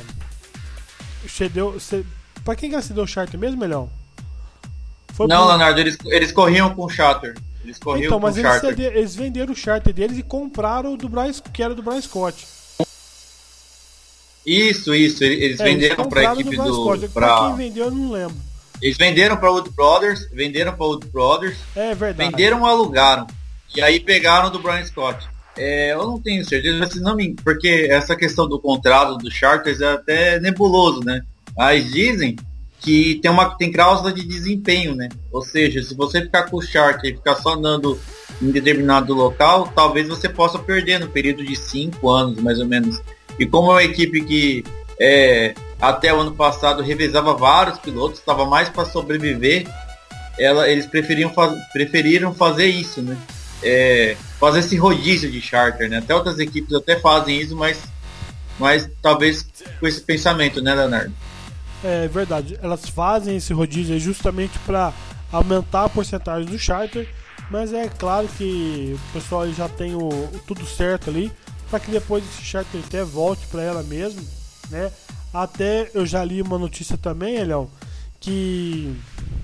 cedeu, cedeu para quem que ela cedeu o charter mesmo, Melhor? Foi não, pro... Leonardo, eles, eles corriam com o charter. Eles corriam então, com mas o eles, charter. cede, eles venderam o charter deles e compraram o do Brian, que era do Brian Scott. Isso, isso, eles é, venderam para a equipe do... do pra... quem vendeu eu não lembro. Eles venderam para Wood Brothers, venderam para Wood Brothers. É verdade. Venderam ou alugaram. E aí pegaram do Brian Scott. É, eu não tenho certeza, mas não me... porque essa questão do contrato do Charters é até nebuloso, né? Mas dizem que tem uma tem cláusula de desempenho, né? Ou seja, se você ficar com o Charter e ficar só andando em determinado local, talvez você possa perder no período de cinco anos, mais ou menos. E como é uma equipe que é, até o ano passado revezava vários pilotos, estava mais para sobreviver, ela, eles preferiam faz, preferiram fazer isso, né? É, fazer esse rodízio de charter, né? Até outras equipes até fazem isso, mas, mas talvez com esse pensamento, né, Leonardo? É verdade, elas fazem esse rodízio justamente para aumentar a porcentagem do charter, mas é claro que o pessoal já tem o, o tudo certo ali, para que depois esse charter até volte para ela mesmo, né? Até eu já li uma notícia também, Elião, que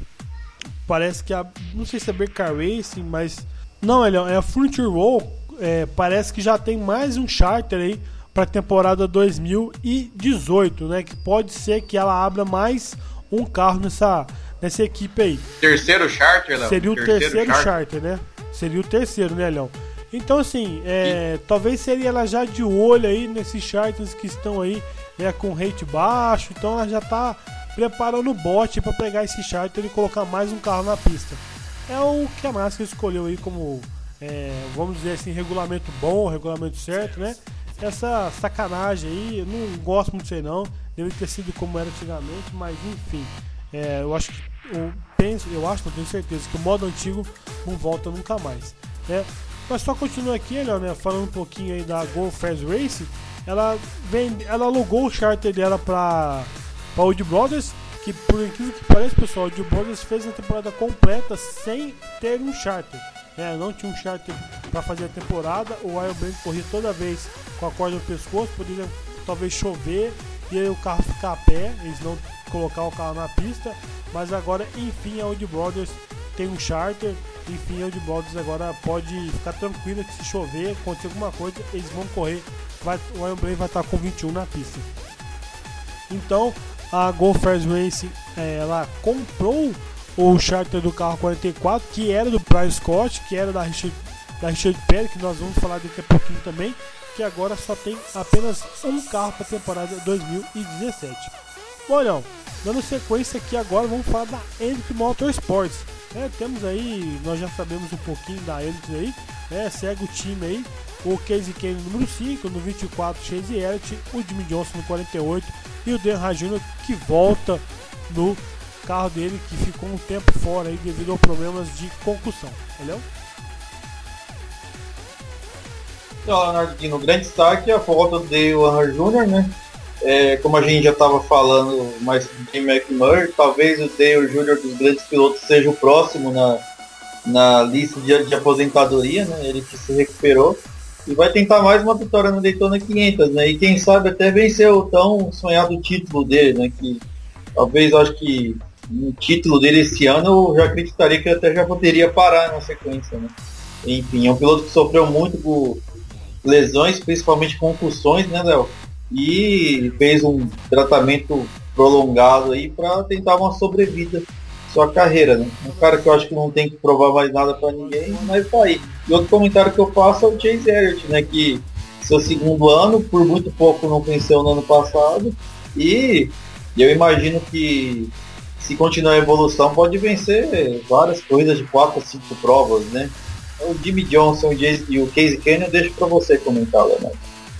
parece que a, não sei se é B K Racing, mas não, Elião, é a Frontier Roll, é, parece que já tem mais um charter aí para a temporada dois mil e dezoito, né? Que pode ser que ela abra mais um carro nessa, nessa equipe aí. Terceiro charter, Léo? Seria o terceiro, terceiro charter. charter, né? Seria o terceiro, né, Léo? Então, assim, é, e... talvez seria ela já de olho aí nesses charters que estão aí, né, com rate baixo. Então, ela já está preparando o bote para pegar esse charter e colocar mais um carro na pista. É o que a NASCAR escolheu aí como, é, vamos dizer assim, regulamento bom, regulamento certo, né? Essa sacanagem aí, eu não gosto muito disso aí não. Deve ter sido como era antigamente, mas enfim. É, eu acho que, eu penso, eu acho, não tenho certeza, que o modo antigo não volta nunca mais, né? Mas só continua aqui, né, falando um pouquinho aí da Go Fast Race. Ela, vende, ela alugou o charter dela para a Wood Brothers, que por incrível que pareça, pessoal, a Wood Brothers fez a temporada completa sem ter um charter. É, não tinha um charter para fazer a temporada. O Iron Brand corria toda vez com a corda no pescoço, poderia talvez chover e aí o carro ficar a pé, eles não colocar o carro na pista. Mas agora, enfim, a Wood Brothers tem um charter. Enfim, a Wood Brothers agora pode ficar tranquila que se chover, acontecer alguma coisa, eles vão correr. Vai, o Iron Brand vai estar com vinte e um na pista. Então, a Go Fast Racing, ela comprou o charter do carro quarenta e quatro, que era do Brian Scott, que era da Richard, da Richard Petty, que nós vamos falar daqui a pouquinho também, que agora só tem apenas um carro para a temporada dois mil e dezessete. Bom, não, dando sequência aqui agora, vamos falar da Hendrick Motorsports. É, temos aí, nós já sabemos um pouquinho da Hendrick aí, né, segue o time aí, o Casey Kane no número cinco, no vinte e quatro Chase Elliott, o Jimmy Johnson no quarenta e oito e o Dan Hart Júnior que volta no carro dele, que ficou um tempo fora aí devido a problemas de concussão, entendeu? Então, Leonardo, no grande destaque a volta do Dale Earnhardt Júnior, né? É, como a gente já estava falando mais de McMurray, talvez o Dale Júnior dos grandes pilotos seja o próximo na, na lista de, de aposentadoria, né? Ele que se recuperou e vai tentar mais uma vitória no Daytona quinhentos, né? E quem sabe até vencer o tão sonhado título dele, né? Que talvez, acho que no título dele esse ano eu já acreditaria que ele até já poderia parar na sequência, né? Enfim, é um piloto que sofreu muito por lesões, principalmente concussões, né, Léo? E fez um tratamento prolongado aí para tentar uma sobrevida sua carreira, né? Um cara que eu acho que não tem que provar mais nada para ninguém, mas tá aí. E outro comentário que eu faço é o Chase Elliott, né? Que seu segundo ano, por muito pouco não venceu no ano passado, e eu imagino que se continuar a evolução pode vencer várias corridas de quatro a cinco provas, né? O Jimmy Johnson e o Casey Kane eu deixo para você comentar, Leonardo.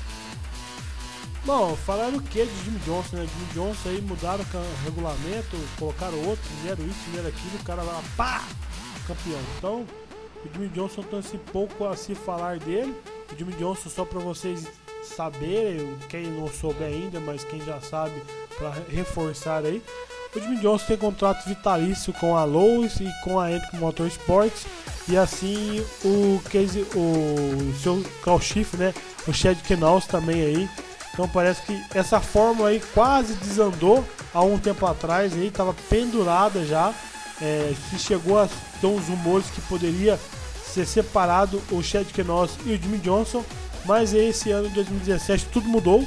Bom, falaram o que de Jimmy Johnson, né? Jimmy Johnson aí mudaram o regulamento, colocaram outro, fizeram isso, fizeram aquilo, o cara lá, pá, campeão. Então, o Jimmy Johnson tem assim, pouco a se falar dele. O Jimmy Johnson, só para vocês saberem, quem não souber ainda, mas quem já sabe, para reforçar aí, o Jimmy Johnson tem contrato vitalício com a Lowe's e com a Hendrick Motorsports, e assim o Casey, o seu Carl Schiff, né, o Chad Knaus também aí. Então parece que essa fórmula aí quase desandou há um tempo atrás, aí estava pendurada já, é, se chegou a ter uns rumores que poderia ser separado o Chad Knaus e o Jimmy Johnson, mas esse ano de dois mil e dezessete tudo mudou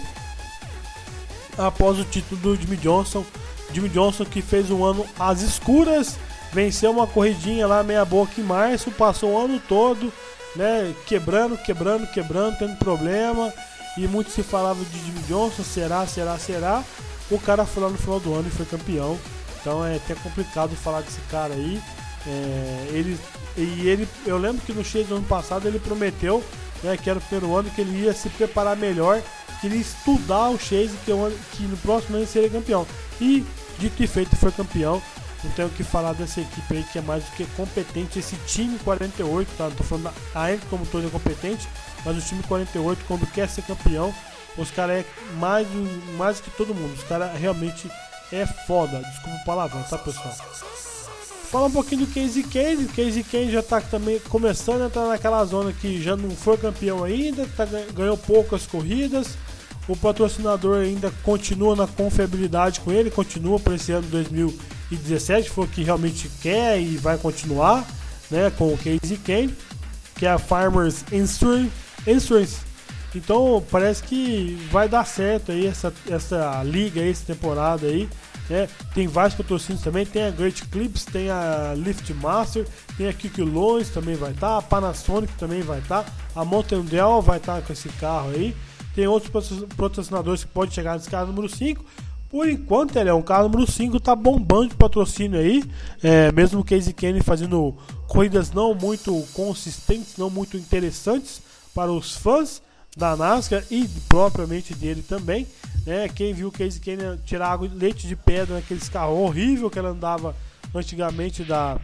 após o título do Jimmy Johnson. Jimmy Johnson, que fez um ano às escuras, venceu uma corridinha lá meia boca em março, passou o ano todo, né, quebrando, quebrando, quebrando, tendo problema, e muito se falava de Jimmy Johnson, será, será, será. O cara foi lá no final do ano e foi campeão, então é até complicado falar desse cara aí. É, ele, e ele, eu lembro que no Chase do ano passado ele prometeu, né, que era o primeiro ano que ele ia se preparar melhor, que ele ia estudar o Chase, que, eu, que no próximo ano ele seria campeão. E dito e feito, foi campeão. Não tenho o que falar dessa equipe aí, que é mais do que competente. Esse time quarenta e oito, tá? Não tô falando a Hendrick como todo é competente, mas o time quarenta e oito, quando quer ser campeão, os caras é mais, mais que todo mundo. Os caras realmente é foda. Desculpa o palavrão, tá, pessoal? Fala um pouquinho do Casey Kane. O Casey Kane já tá também começando a entrar naquela zona que já não foi campeão ainda, tá, ganhou poucas corridas. O patrocinador ainda continua na confiabilidade com ele, continua para esse ano dois mil e dezessete, foi o que realmente quer e vai continuar, né, com o Casey Kane, que é a Farmers Insurance. Então parece que vai dar certo aí essa, essa liga aí, essa temporada aí, né? Tem vários patrocínios também, tem a Great Clips, tem a Lift Master, tem a Kiki Loans também vai estar, tá, a Panasonic também vai estar, tá, a Mountain Dew vai estar tá com esse carro aí. Tem outros patrocinadores que podem chegar nesse carro número cinco. Por enquanto, ele é um carro número cinco, tá bombando de patrocínio aí. É, mesmo o Casey Kane fazendo corridas não muito consistentes, não muito interessantes para os fãs da NASCAR e propriamente dele também. Né? Quem viu o Casey Kane tirar água, leite de pedra naqueles carros horrível que ela andava antigamente da,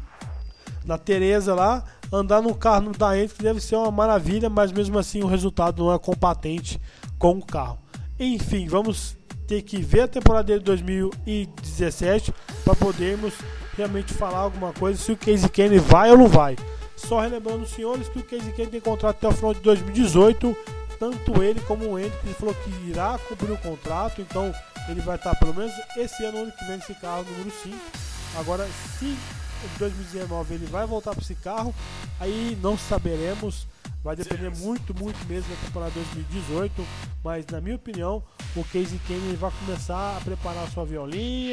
da Teresa lá. Andar no carro da Hendrick deve ser uma maravilha, mas mesmo assim o resultado não é compatente com o carro. Enfim, vamos ter que ver a temporada dele de dois mil e dezessete para podermos realmente falar alguma coisa se o Casey Kane vai ou não vai. Só relembrando os senhores que o Casey Kane tem contrato até o final de dois mil e dezoito, tanto ele como o Hendrick, ele falou que irá cumprir o contrato, então ele vai estar pelo menos esse ano, ano que vem, esse carro número cinco. Agora, se em dois mil e dezenove ele vai voltar para esse carro, aí não saberemos, vai depender muito, muito mesmo da temporada dois mil e dezoito, mas na minha opinião, o Casey Kane vai começar a preparar a sua violinha,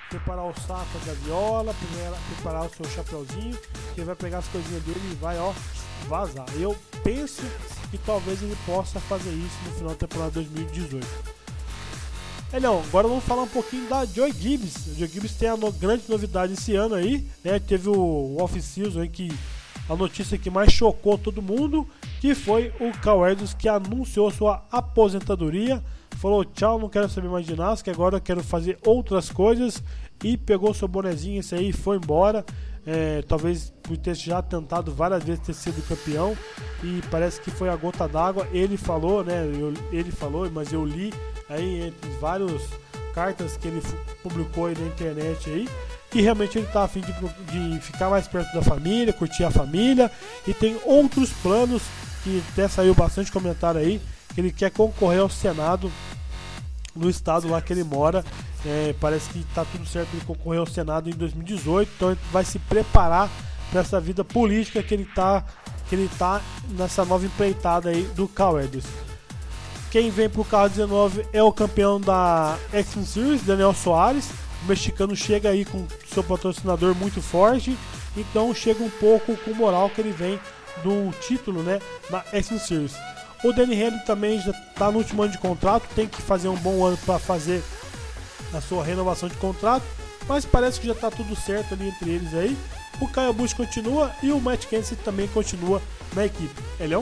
preparar o saco da viola, preparar o seu chapeuzinho, que ele vai pegar as coisinhas dele e vai, ó, vazar. Eu penso que talvez ele possa fazer isso no final da temporada dois mil e dezoito. É, não, agora vamos falar um pouquinho da Joe Gibbs. A Joe Gibbs tem a no, grande novidade esse ano aí, né? Teve o off-season aí que a notícia que mais chocou todo mundo, que foi o Kyle Edwards, que anunciou sua aposentadoria. Falou, tchau, não quero saber mais de ginástica, agora eu quero fazer outras coisas. E pegou seu bonezinho esse aí e foi embora. É, talvez por ter já tentado várias vezes ter sido campeão. E parece que foi a gota d'água. Ele falou, né? Eu, ele falou, mas eu li aí entre várias cartas que ele publicou aí na internet aí, que realmente ele tá a fim de, de ficar mais perto da família, curtir a família, e tem outros planos que até saiu bastante comentário aí, que ele quer concorrer ao Senado no estado lá que ele mora. É, parece que tá tudo certo ele concorrer ao Senado em dois mil e dezoito, então ele vai se preparar para essa vida política que ele tá, que ele tá nessa nova empreitada aí do Kyle Edwards. Quem vem pro carro dezenove é o campeão da X M Series, Daniel Soares. O mexicano chega aí com seu patrocinador muito forte, então chega um pouco com moral que ele vem do título, né, na X M Series. O Danny Henry também já está no último ano de contrato, tem que fazer um bom ano para fazer a sua renovação de contrato, mas parece que já está tudo certo ali entre eles aí. O Kyle Busch continua e o Matt Kenseth também continua na equipe. Elião?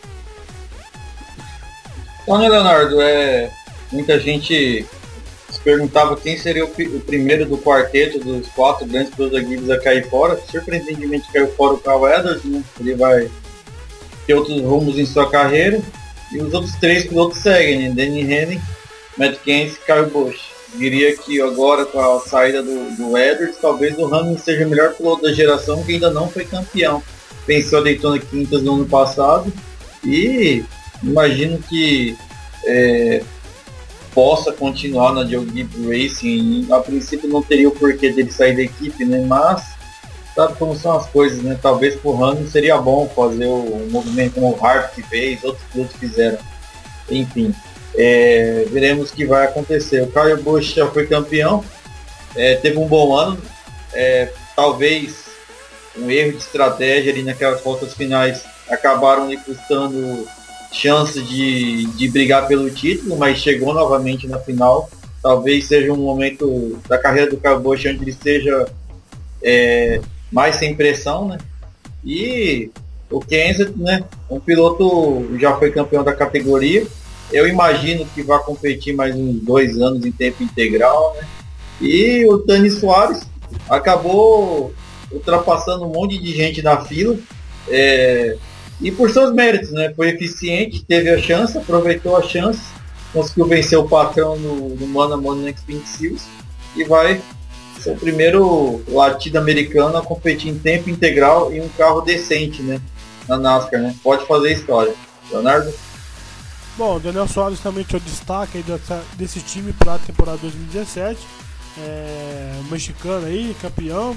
Olha, Leonardo, é, muita gente se perguntava quem seria o, o primeiro do quarteto dos quatro grandes pilotos da Gibbs a cair fora. Surpreendentemente caiu fora o Kyle Edwards, né? Ele vai ter outros rumos em sua carreira. E os outros três pilotos seguem, né? Danny Henry, Matt Kenseth e Kyle Busch. Diria que agora, com a saída do, do Edwards, talvez o Hamilton seja o melhor piloto da geração que ainda não foi campeão. Venceu a Daytona quinhentos no ano passado e imagino que é, possa continuar na Joe Gibbs Racing. A princípio não teria o porquê dele sair da equipe, né? Mas sabe como são as coisas, né? Talvez pro Hamilton seria bom fazer o movimento como o Hart que fez, outros pilotos fizeram. Enfim, é, veremos o que vai acontecer. O Kyle Busch já foi campeão, é, teve um bom ano, é, talvez um erro de estratégia ali naquelas voltas finais acabaram lhe custando chance de, de brigar pelo título, mas chegou novamente na final. Talvez seja um momento da carreira do Kyle Busch onde ele seja é, mais sem pressão, né? E o Kenseth, né, um piloto já foi campeão da categoria. Eu imagino que vai competir mais uns dois anos em tempo integral, né? E o Dani Soares acabou ultrapassando um monte de gente na fila. É, E por seus méritos, né? Foi eficiente, teve a chance, aproveitou a chance, conseguiu vencer o patrão no, no mano a mano no Xfinity Series e vai ser o primeiro latino-americano a competir em tempo integral em um carro decente, né? Na NASCAR, né? Pode fazer história. Leonardo? Bom, o Daniel Soares também tinha destaque aí dessa, desse time para a temporada dois mil e dezessete. É, mexicano aí, campeão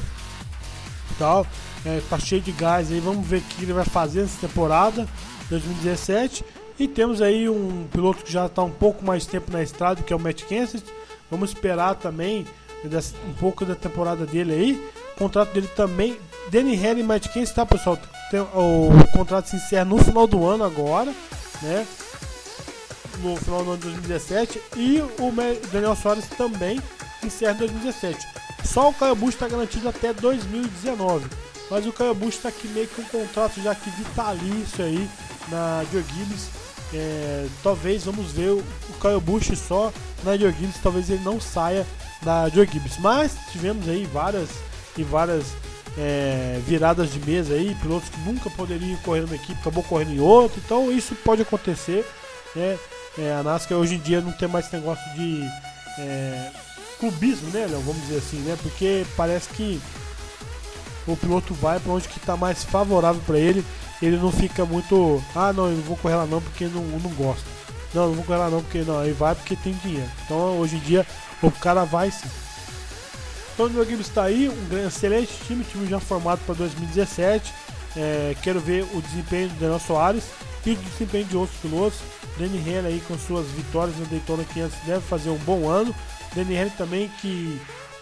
e tal. É, tá cheio de gás aí, vamos ver o que ele vai fazer nessa temporada dois mil e dezessete. E temos aí um piloto que já está um pouco mais tempo na estrada, que é o Matt Kenseth. Vamos esperar também um pouco da temporada dele aí. O contrato dele também, Danny Henry e Matt Kenseth, tá, pessoal? Tem, o, o contrato se encerra no final do ano agora, né? No final do ano de dois mil e dezessete. E o Daniel Soares também encerra em dois mil e dezessete. Só o Kyle Busch está garantido até dois mil e dezenove. Mas o Kyle Busch está aqui meio que um contrato já que vitalício aí na Joe Gibbs. É, talvez vamos ver o, o Kyle Busch só na Joe Gibbs, talvez ele não saia da Joe Gibbs. Mas tivemos aí várias e várias é, viradas de mesa aí, pilotos que nunca poderiam correr numa equipe, acabou correndo em outra, então isso pode acontecer, né? É, a NASCAR hoje em dia não tem mais esse negócio de é, clubismo, né, Léo? Vamos dizer assim, né? Porque parece que o piloto vai para onde que está mais favorável para ele. Ele não fica muito, ah não, eu não vou correr lá não porque não, não gosto. Não, não vou correr lá não porque não, ele vai porque tem dinheiro. Então hoje em dia o cara vai sim. Então o Joe Gibbs está aí, um excelente time, time já formado para dois mil e dezessete. É, quero ver o desempenho do Daniel Soares e o desempenho de outros pilotos. Danny Henry aí com suas vitórias na Daytona quinhentos deve fazer um bom ano. Danny Henry também que tá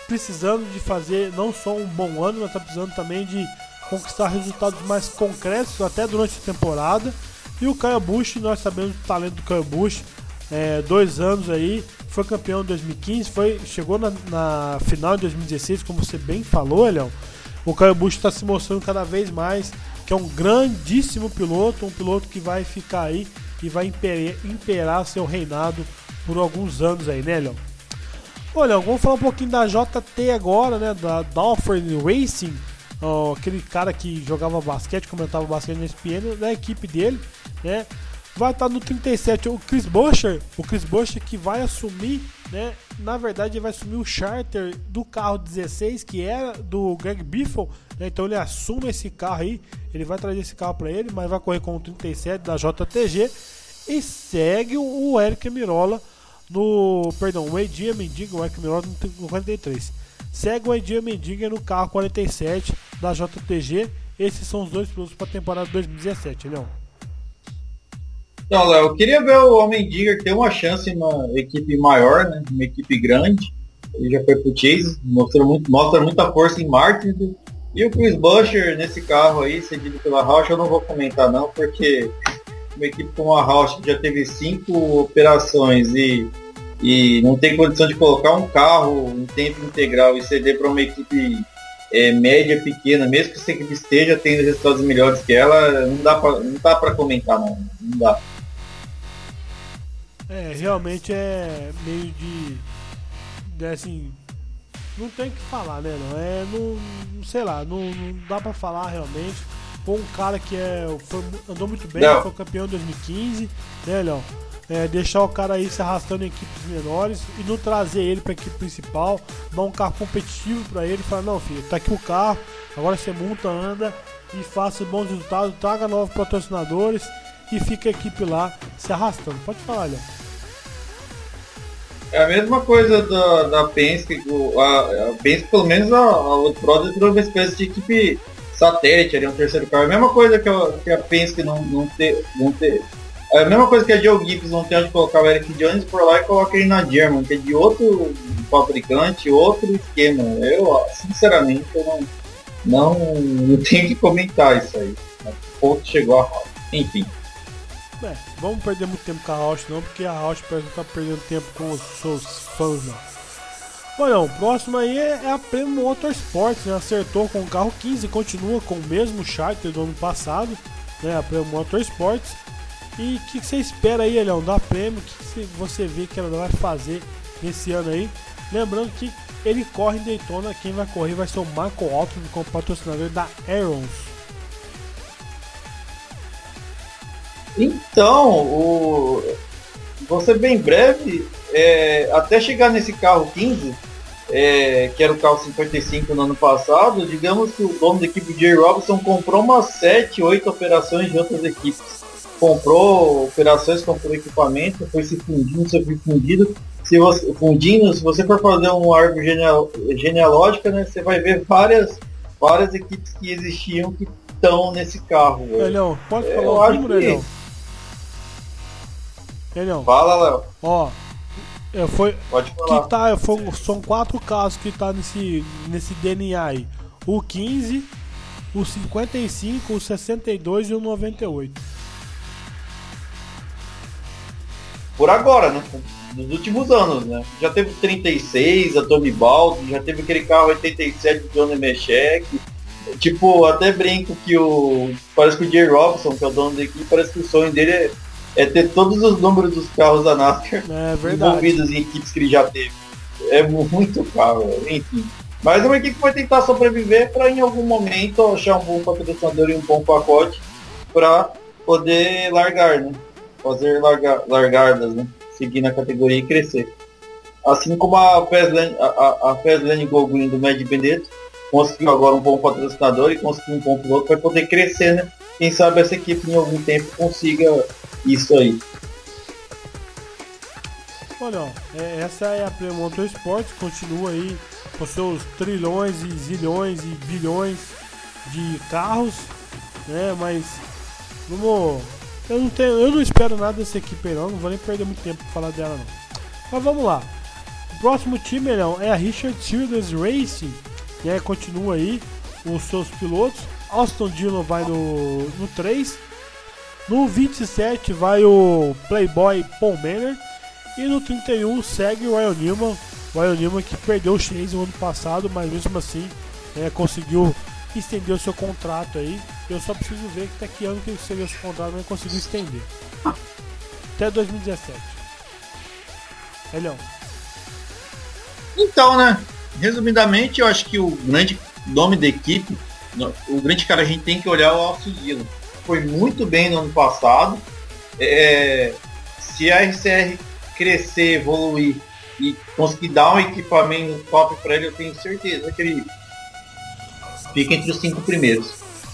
precisando de fazer não só um bom ano, mas está precisando também de conquistar resultados mais concretos até durante a temporada. E o Kyle Busch, nós sabemos do talento do Kyle Busch, é, dois anos aí, foi campeão em dois mil e quinze, foi, chegou na, na final em dois mil e dezesseis, como você bem falou, Elião. O Kyle Busch está se mostrando cada vez mais que é um grandíssimo piloto, um piloto que vai ficar aí e vai imperar, imperar seu reinado por alguns anos aí, né, Elião? Olha, vamos falar um pouquinho da J T agora, né, da Dolphin Racing, ó, aquele cara que jogava basquete, comentava basquete na E S P N, da equipe dele, né, vai estar no trinta e sete o Chris Buescher, o Chris Buescher que vai assumir, né, na verdade ele vai assumir o charter do carro dezesseis, que era do Greg Biffle, né, então ele assume esse carro aí, ele vai trazer esse carro para ele, mas vai correr com o trinta e sete da J T G e segue o Eric Almirola no, perdão, o Edir Mendiga, o Eric Almirola no quarenta e três, segue o Edir Mendiga no carro quarenta e sete da J T G. Esses são os dois pilotos para a temporada dois mil e dezessete, não? Então, Léo, eu queria ver o Homem Digger ter uma chance em uma equipe maior, né? Uma equipe grande. Ele já foi pro Chase, mostrou muito, mostra muita força em Martin. E o Chris Buescher nesse carro aí, cedido pela Roush, eu não vou comentar não, porque uma equipe como a Roush que já teve cinco operações e, e não tem condição de colocar um carro em tempo integral e ceder para uma equipe é, média, pequena, mesmo que essa equipe esteja tendo resultados melhores que ela, não dá pra, não dá para comentar não, não dá. É, realmente é meio de, de assim, não tem o que falar, né, não é, não, sei lá, não, não dá pra falar realmente. Foi um cara que é, foi, andou muito bem, não. Foi campeão em dois mil e quinze, né, Léo? É, deixar o cara aí se arrastando em equipes menores e não trazer ele pra equipe principal, dar um carro competitivo pra ele, falar, não, filho, tá aqui o carro, agora você monta, anda e faça bons resultados, traga novos patrocinadores e fica a equipe lá se arrastando. Pode falar, Léo. É a mesma coisa da, da Penske, a, a Penske, pelo menos a, a Outprod virou uma espécie de equipe satélite, ali um terceiro carro. A mesma coisa que a, que a Penske não, não ter, não ter. A mesma coisa que a Joe Gibbs não tem onde colocar o Eric Jones por lá e coloca ele na German, que é de outro fabricante, outro esquema. Eu, sinceramente, eu não, não, não tenho que comentar isso aí. O ponto chegou a roda. Enfim. É, vamos perder muito tempo com a Roush não, porque a Roush parece que tá perdendo tempo com os seus fãs não. Olha, o próximo aí é, é a Prêmio Motorsports, né? Acertou com o carro quinze, continua com o mesmo charter do ano passado, né? A Prêmio Motorsports. E o que, que você espera aí, Elião, da Prêmio? O que, que você vê que ela vai fazer nesse ano aí? Lembrando que ele corre em Daytona, quem vai correr vai ser o Michael Alton, como patrocinador da Arrows. Então, o... vou ser bem breve, é... até chegar nesse carro quinze, é... que era o carro cinquenta e cinco no ano passado, digamos que o dono da equipe Jay Robinson comprou umas sete, oito operações de outras equipes. Comprou operações, comprou equipamento, foi se fundindo, se foi fundido. Se você, fundindo, se você for fazer um árvore geneal... genealógica, né, você vai ver várias, várias equipes que existiam que estão nesse carro. Elião, pode falar é, o número, que... Elião? Elião. Fala, Léo. Ó, é, foi, pode falar. Que tá, foi, são quatro casos que tá nesse, nesse D N A aí. O quinze, o cinquenta e cinco, o sessenta e dois e o noventa e oito. Por agora, né? Nos últimos anos, né? Já teve o trinta e seis, a Tommy Baldi, já teve aquele carro oitenta e sete do Johnny Mechek. Tipo, até brinco que o... Parece que o Jay Robinson, que é o dono da equipe, parece que o sonho dele é, é ter todos os números dos carros da NASCAR é envolvidos em equipes que ele já teve. É muito caro, enfim. Mas é uma equipe que vai tentar sobreviver para em algum momento achar um bom patrocinador e um bom pacote para poder largar, né? Fazer larga, largadas, né? Seguir na categoria e crescer. Assim como a Fastlane, a, a, a Fastlane Go Green do Mad Benedetto conseguiu agora um bom patrocinador e conseguiu um bom piloto para poder crescer, né? Quem sabe essa equipe em algum tempo consiga isso aí. Olha, ó, é, essa é a Prêmio Motorsports, continua aí com seus trilhões e zilhões e bilhões de carros, né? Mas vamos, eu não tenho, eu não espero nada dessa equipe aí não, não vou nem perder muito tempo para falar dela não. Mas vamos lá. O próximo time, Elião, é a Richard Childress Racing, né? Continua aí os seus pilotos. Austin Dillon vai no, no três. No vinte e sete vai o Playboy Paul Manor. E no trinta e um segue o Ryan Newman. O Ryan Newman que perdeu o Chase no ano passado, mas mesmo assim é, conseguiu estender o seu contrato aí. Eu só preciso ver que até que ano que ele seria esse contrato, mas conseguiu estender. Até dois mil e dezessete. Elião. Então, né? Resumidamente, eu acho que o grande nome da equipe, o grande cara a gente tem que olhar é o Austin Dillon. Foi muito bem no ano passado. É, se a R C R crescer, evoluir e conseguir dar um equipamento top para ele, eu tenho certeza que ele fica entre os cinco primeiros.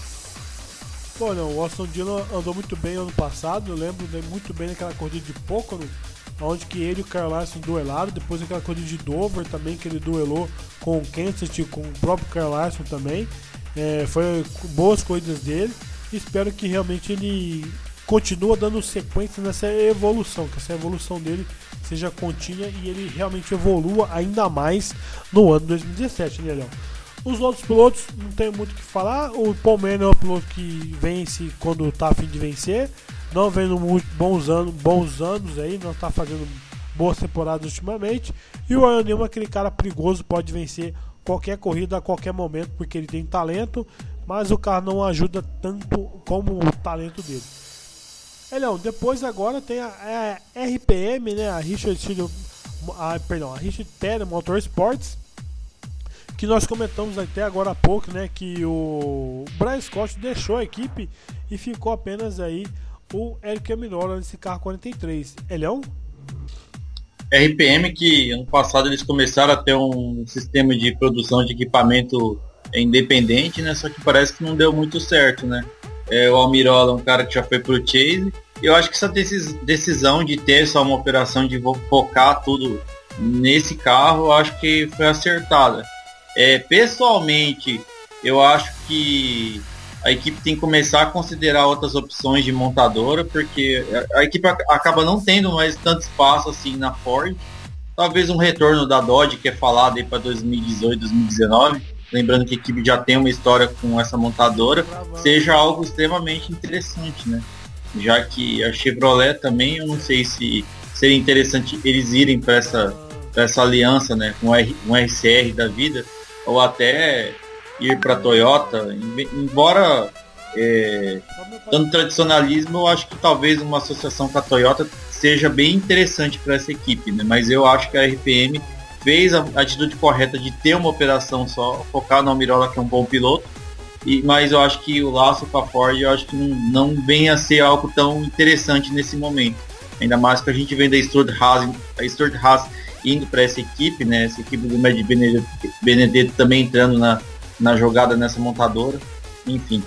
Bom, não, o Austin Dillon andou muito bem ano passado. Eu lembro muito bem daquela corrida de Pocono, onde que ele e o Kyle Larson duelaram. Depois daquela corrida de Dover também, que ele duelou com o Kenseth, com o próprio Kyle Larson também. É, foi boas corridas dele. Espero que realmente ele continue dando sequência nessa evolução, que essa evolução dele seja contínua e ele realmente evolua ainda mais no ano dois mil e dezessete, né, Léo? Os outros pilotos não tem muito o que falar. O Paul Manor é um piloto que vence quando está a fim de vencer, não vem muito bons anos, bons anos aí, não está fazendo boas temporadas ultimamente. E o Ryan Newman é aquele cara perigoso, pode vencer qualquer corrida a qualquer momento, porque ele tem talento, mas o carro não ajuda tanto como o talento dele. Elião, depois agora tem a, a R P M, né, a Richard a, perdão, a Richard Petty Motorsports, que nós comentamos até agora há pouco, né, que o Brian Scott deixou a equipe e ficou apenas aí o Eric Almirola nesse carro quarenta e três. Elião? R P M que ano passado eles começaram a ter um sistema de produção de equipamento independente, né? Só que parece que não deu muito certo, né? É, o Almirola é um cara que já foi pro Chase. Eu acho que essa decisão de ter só uma operação de focar tudo nesse carro, eu acho que foi acertada. É, pessoalmente, eu acho que a equipe tem que começar a considerar outras opções de montadora, porque a equipe acaba não tendo mais tanto espaço assim na Ford. Talvez um retorno da Dodge, que é falado aí para dois mil e dezoito, dois mil e dezenove, lembrando que a equipe já tem uma história com essa montadora, seja algo extremamente interessante, né? Já que a Chevrolet também, eu não sei se seria interessante eles irem para essa, pra essa aliança, né, com um R C R da vida, ou até ir para a Toyota, embora é, dando tradicionalismo, eu acho que talvez uma associação com a Toyota seja bem interessante para essa equipe, né? Mas eu acho que a R P M fez a atitude correta de ter uma operação só, focar no Almirola, que é um bom piloto, e, mas eu acho que o laço com a Ford, eu acho que não, não vem a ser algo tão interessante nesse momento, ainda mais que a gente vem da Stuart Haas, a Stuart Haas indo para essa equipe, né? Essa equipe do Matt Benedetto, Benedetto também entrando na na jogada nessa montadora, enfim.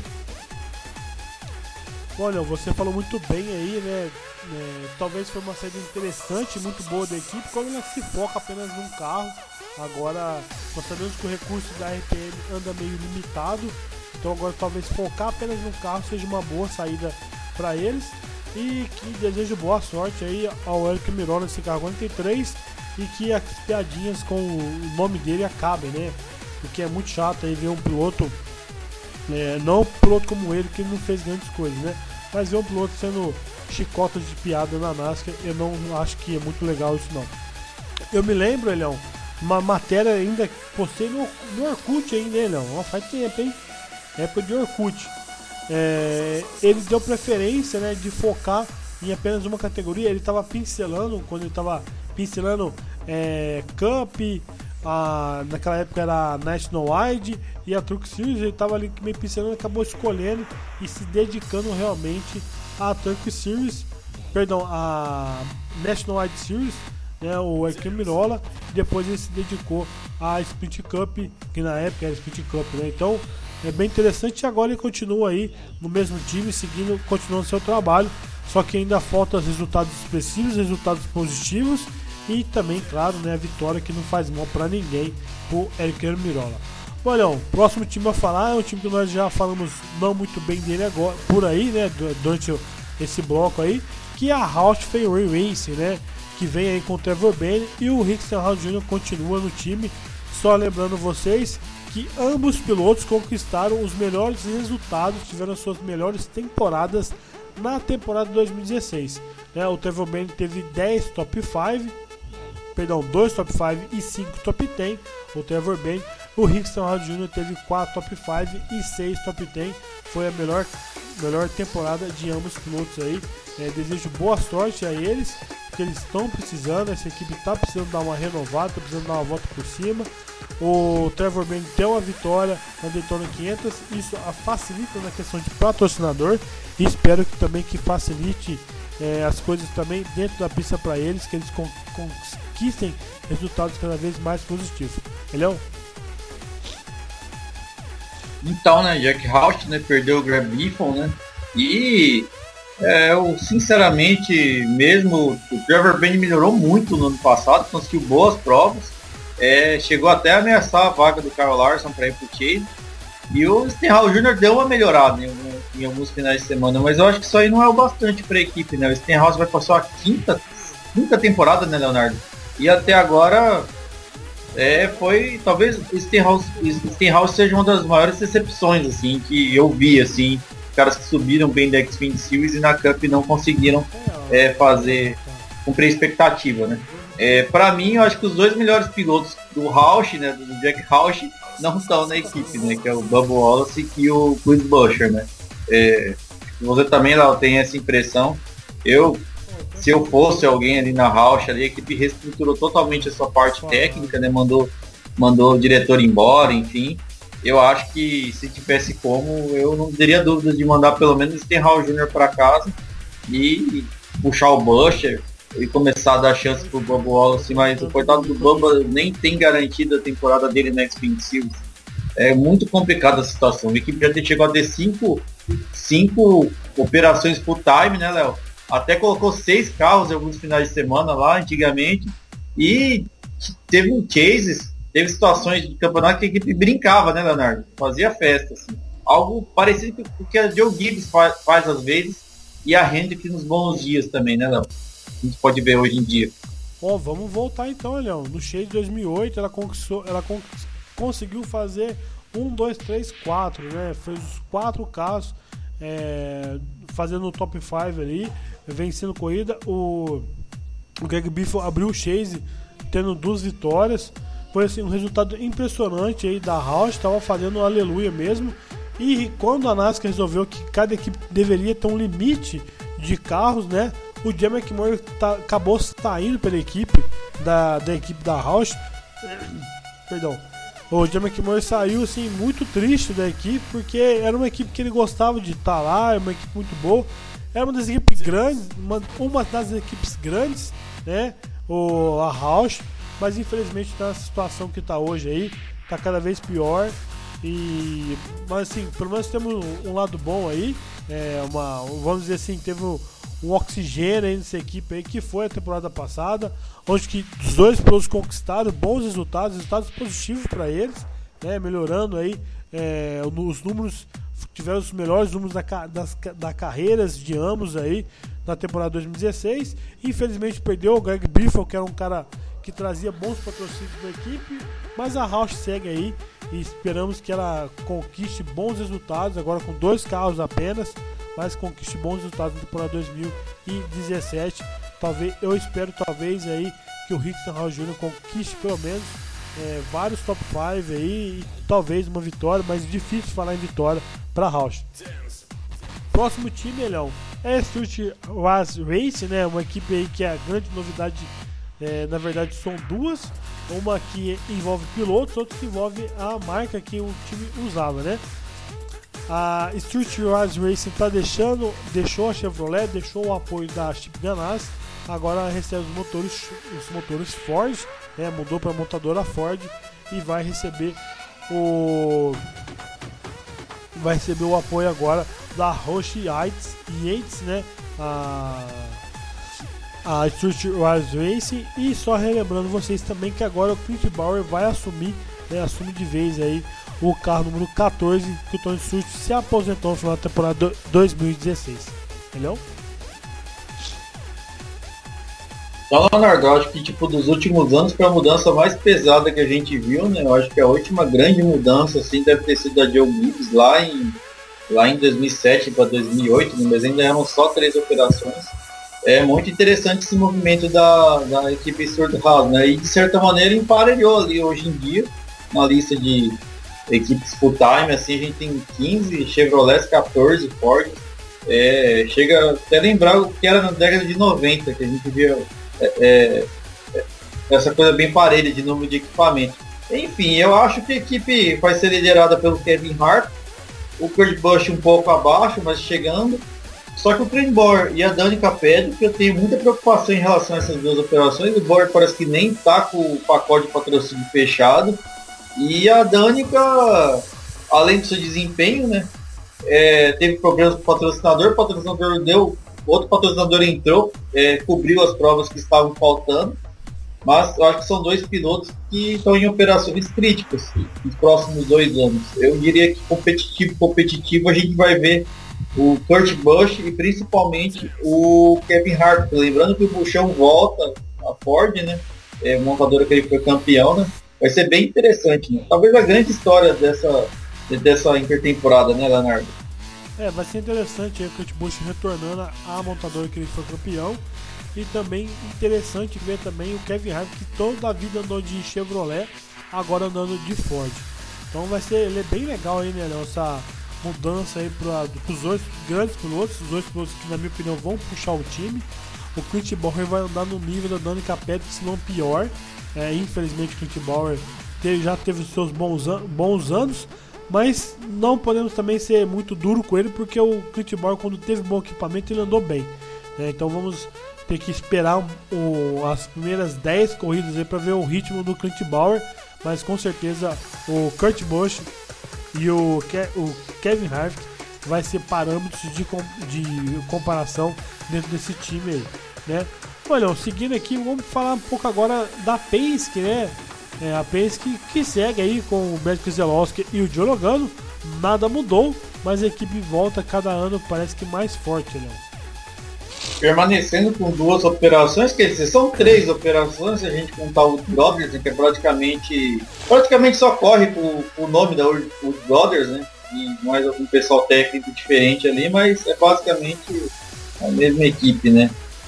Olha, você falou muito bem aí, né? É, talvez foi uma saída interessante, muito boa da equipe, quando ela se foca apenas num carro. Agora, nós sabemos que o recurso da R P M anda meio limitado, então agora talvez focar apenas num carro seja uma boa saída para eles. E que desejo boa sorte aí ao Eric Almirola nesse carro quarenta e três e que as piadinhas com o nome dele acabem, né? Porque é muito chato aí ver um piloto, é, não um piloto como ele, que não fez grandes coisas, né? Mas ver um piloto sendo chicota de piada na NASCAR, eu não acho que é muito legal isso não. Eu me lembro, Elião, uma matéria ainda postei no, no Orkut ainda, Elião, ó, faz tempo, hein? Época de Orkut. É, ele deu preferência, né, de focar em apenas uma categoria. Ele estava pincelando, quando ele estava pincelando é, Cup, a, naquela época era a National Wide e a Truck Series, ele estava ali meio pincelando, acabou escolhendo e se dedicando realmente à Truck Series, perdão, a National Wide Series, né, o Eric Almirola. Depois ele se dedicou à Sprint Cup, que na época era Sprint Cup, né? Então é bem interessante. E agora ele continua aí no mesmo time, seguindo, continuando seu trabalho, só que ainda faltam os resultados expressivos, resultados positivos. E também, claro, né, a vitória, que não faz mal para ninguém, pro Eric Almirola. Olha, o próximo time a falar é um time que nós já falamos não muito bem dele agora, por aí, né, durante esse bloco aí, que é a Roush Fenway Racing, né, que vem aí com o Trevor Bayne, e o Rick Stenhouse Júnior continua no time. Só lembrando vocês que ambos pilotos conquistaram os melhores resultados, tiveram suas melhores temporadas na temporada de dois mil e dezesseis. Né? O Trevor Bayne teve dez top cinco, perdão, dois top cinco e cinco top dez. O Trevor Bayne. O Rick Stenhouse Júnior teve quatro top cinco e seis top dez. Foi a melhor, melhor temporada de ambos pilotos aí. É, desejo boa sorte a eles, porque eles estão precisando. Essa equipe está precisando dar uma renovada, está precisando dar uma volta por cima. O Trevor Bayne tem uma vitória na Daytona quinhentos, isso a facilita na questão de patrocinador, e espero que também que facilite é, as coisas também dentro da pista para eles, que eles con conquistem resultados cada vez mais positivos. Elhão? Então, né, Jack Roush, né, perdeu o Greg Biffle, né, e é, eu sinceramente, mesmo o Trevor Bayne melhorou muito no ano passado, conseguiu boas provas, é, chegou até a ameaçar a vaga do Kyle Larson para ir pro Chase, e o Stenhouse Júnior deu uma melhorada em, em alguns finais de semana, mas eu acho que isso aí não é o bastante para a equipe, né, o Stenhouse vai passar a quinta, quinta temporada, né, Leonardo, e até agora... É, foi, talvez o Stenhouse, Stenhouse seja uma das maiores decepções, assim, que eu vi, assim, caras que subiram bem da Xfinity Series e na Cup não conseguiram é, fazer, cumprir a expectativa, né. É, pra mim, eu acho que os dois melhores pilotos do Roush, né, do Jack Roush, não estão na equipe, né, que é o Bubba Wallace e o Chris Buescher, né. É, você também, Léo, tem essa impressão. Eu... Se eu fosse alguém ali na Roush, ali, a equipe reestruturou totalmente a sua parte técnica, né? Mandou, mandou o diretor embora, enfim. Eu acho que se tivesse como, eu não teria dúvidas de mandar pelo menos o Stenhouse Júnior para casa e puxar o Buescher e começar a dar chance pro Bubba Wallace, mas o coitado do Bubba nem tem garantido a temporada dele na Xfinity Series. É muito complicada a situação. A equipe já chegou a ter cinco, cinco operações full time, né, Léo? Até colocou seis carros em alguns finais de semana lá, antigamente, e teve um cases, teve situações de campeonato que a equipe brincava, né, Leonardo? Fazia festa, assim. Algo parecido com o que a Joe Gibbs faz, faz às vezes, e a Hendrick nos bons dias também, né, Léo? A gente pode ver hoje em dia. Ó, oh, vamos voltar então, Leão. No Chase de dois mil e oito, ela, conquistou, ela con conseguiu fazer um, dois, três, quatro, né? Fez os quatro carros, é, fazendo o top cinco ali, vencendo corrida. O, o Greg Biffle abriu o Chase tendo duas vitórias. Foi assim, um resultado impressionante aí da Roush, estava fazendo um aleluia mesmo. E quando a NASCAR resolveu que cada equipe deveria ter um limite de carros, né, o Jim McMurray tá, acabou saindo pela equipe da, da equipe da Roush. Perdão. O Jim McMurray saiu assim muito triste da equipe, porque era uma equipe que ele gostava de estar lá, era uma equipe muito boa. Era uma das equipes grandes, uma, uma das equipes grandes, né, o, a Roush, mas infelizmente está na situação que está hoje aí, está cada vez pior. E, mas assim, pelo menos temos um, um lado bom aí, é uma, vamos dizer assim, teve um, um oxigênio aí nessa equipe aí, que foi a temporada passada, onde que os dois pilotos conquistaram bons resultados, resultados positivos para eles, né, melhorando aí é, os números, tiveram os melhores números da, das da carreiras de ambos aí na temporada dois mil e dezesseis. Infelizmente perdeu o Greg Biffle, que era um cara que trazia bons patrocínios da equipe, mas a Roush segue aí e esperamos que ela conquiste bons resultados, agora com dois carros apenas, mas conquiste bons resultados na temporada dois mil e dezessete. Talvez, eu espero talvez aí que o Rick Stenhouse Júnior conquiste pelo menos é, vários top cinco aí e talvez uma vitória, mas difícil falar em vitória para a Roush. Próximo time, Elhão, é a Stuart Haas Racing, né, uma equipe aí que é a grande novidade. É, na verdade são duas, uma que envolve pilotos, outra que envolve a marca que o time usava, né? A Stuart Haas Racing tá deixando, deixou a Chevrolet, deixou o apoio da Chip Ganassi, agora recebe os motores, os motores Ford, né? Mudou para a montadora Ford e vai receber o vai receber o apoio agora da Roush Yates, Yates, né? A a Stuart Haas Racing. E só relembrando vocês também que agora o Clint Bauer vai assumir, né, assume de vez aí o carro número quatorze, que o Tony Stewart se aposentou no final da temporada dois mil e dezesseis. Entendeu? Então, Leonardo, eu acho que tipo, dos últimos anos foi a mudança mais pesada que a gente viu, né? Eu acho que a última grande mudança assim, deve ter sido a Joe Gibbs lá em, lá em dois mil e sete para dois mil e oito, né? Mas ainda eram só três operações. É muito interessante esse movimento da, da equipe Stewart-Haas, né? E de certa maneira emparelhou ali hoje em dia, na lista de equipes full-time, assim, a gente tem quinze, Chevrolet quatorze, Ford. É, chega até lembrar o que era na década de noventa, que a gente via é, é, essa coisa bem parelha de número de equipamento. Enfim, eu acho que a equipe vai ser liderada pelo Kevin Harvick, o Kurt Busch um pouco abaixo, mas chegando. Só que o Trent Bauer e a Danica Pedro, que eu tenho muita preocupação em relação a essas duas operações. O Bauer parece que nem está com o pacote de patrocínio fechado. E a Danica, além do seu desempenho, né, é, teve problemas com o patrocinador. O patrocinador deu, outro patrocinador entrou, é, cobriu as provas que estavam faltando. Mas eu acho que são dois pilotos que estão em operações críticas nos próximos dois anos. Eu diria que competitivo, competitivo a gente vai ver o Kurt Busch e principalmente o Kevin Harvick. Lembrando que o Buschão volta a Ford, né? É montadora que ele foi campeão, né? Vai ser bem interessante, né? Talvez a grande história dessa, dessa intertemporada, né, Leonardo? É, vai ser interessante aí o Kurt Busch retornando à montadora que ele foi campeão. E também interessante ver também o Kevin Harvick, que toda a vida andou de Chevrolet, agora andando de Ford. Então vai ser, ele é bem legal aí, né, essa mudança aí para os dois grandes pilotos, os dois pilotos que na minha opinião vão puxar o time. O Clint Bauer vai andar no nível da Danica Pedro, se não pior. É, infelizmente o Clint Bauer teve, já teve os seus bons, an bons anos, mas não podemos também ser muito duro com ele, porque o Clint Bauer, quando teve bom equipamento, ele andou bem. É, então vamos ter que esperar o, as primeiras dez corridas aí para ver o ritmo do Clint Bauer, mas com certeza o Kurt Busch e o, Ke o Kevin Harvick vai ser parâmetros de, com de comparação dentro desse time aí, né? Olha, seguindo aqui, vamos falar um pouco agora da Penske, né? É, a Penske que segue aí com o Brad Keselowski e o Joe Logano, nada mudou, mas a equipe volta cada ano, parece que mais forte, né? Permanecendo com duas operações, quer dizer, são três operações, se a gente contar o Brothers, né, que é praticamente praticamente só corre com o nome da Wood Brothers, né, e mais algum pessoal técnico diferente ali, mas é basicamente a mesma equipe, né.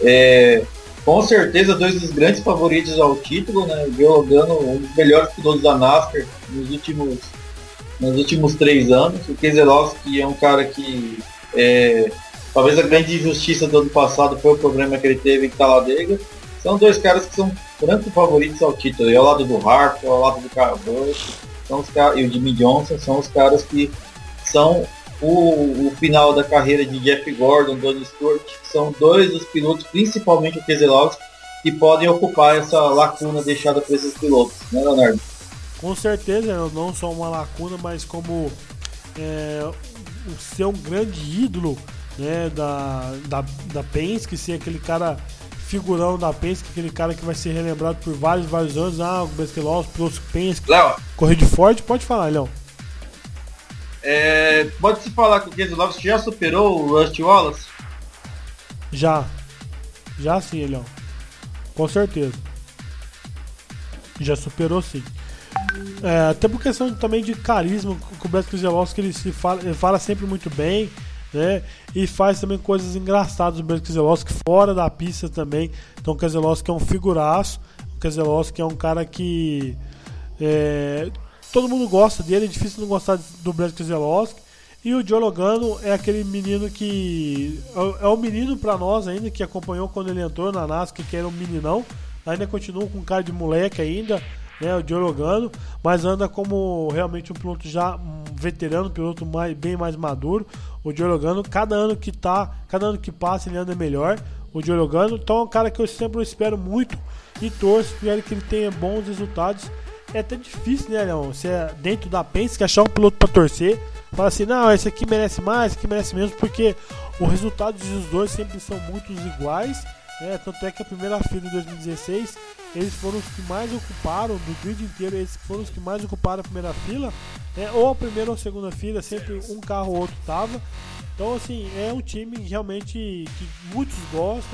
É, com certeza dois dos grandes favoritos ao título, né, o Joe Logano, um dos melhores pilotos da NASCAR nos últimos, nos últimos três anos. O Keselowski é um cara que é, talvez a grande injustiça do ano passado foi o problema que ele teve em Talladega. São dois caras que são franco favoritos ao título. E ao lado do Harper, ao lado do Kyle Busch, são os caras, e o Jimmy Johnson são os caras que são o, o final da carreira de Jeff Gordon, Donnie Stewart, que são dois dos pilotos, principalmente o Keselowski, que podem ocupar essa lacuna deixada por esses pilotos, né, Leonardo? Com certeza, não só uma lacuna, mas como é, ser um grande ídolo, né, da, da, da Penske, ser aquele cara figurão da Penske, aquele cara que vai ser relembrado por vários, vários anos. Ah, o Keselowski, piloto Penske, corrida de Ford. Pode falar, Léo. É, pode-se falar que o Keselowski já superou o Rusty Wallace? Já. Já sim, Léo. Com certeza. Já superou sim. É, até por questão também de carisma, com o Brad Keselowski, ele, se fala, ele fala sempre muito bem, né? E faz também coisas engraçadas. O Brad Keselowski fora da pista também. Então o Keselowski é um figuraço. O Keselowski é um cara que é, todo mundo gosta dele. É difícil não gostar do Brad Keselowski. E o Joe Logano é aquele menino que é um menino pra nós ainda, que acompanhou quando ele entrou na NASCAR, que era um meninão. Ainda continua com cara de moleque ainda, né, o Joe Logano, mas anda como realmente um piloto já um veterano, um piloto mais, bem mais maduro. O Joe Logano, cada ano que tá, cada ano que passa ele anda melhor. O Joe Logano, então é um cara que eu sempre espero muito e torço para ele que ele tenha bons resultados. É até difícil, né, Leão? Você é dentro da Penske, achar um piloto para torcer, fala assim, não, esse aqui merece mais, esse aqui merece menos, porque os resultados dos dois sempre são muito iguais. É, tanto é que a primeira fila em dois mil e dezesseis eles foram os que mais ocuparam do grid inteiro, eles foram os que mais ocuparam a primeira fila, é, ou a primeira ou a segunda fila, sempre um carro ou outro tava. Então assim, é um time realmente que muitos gostam,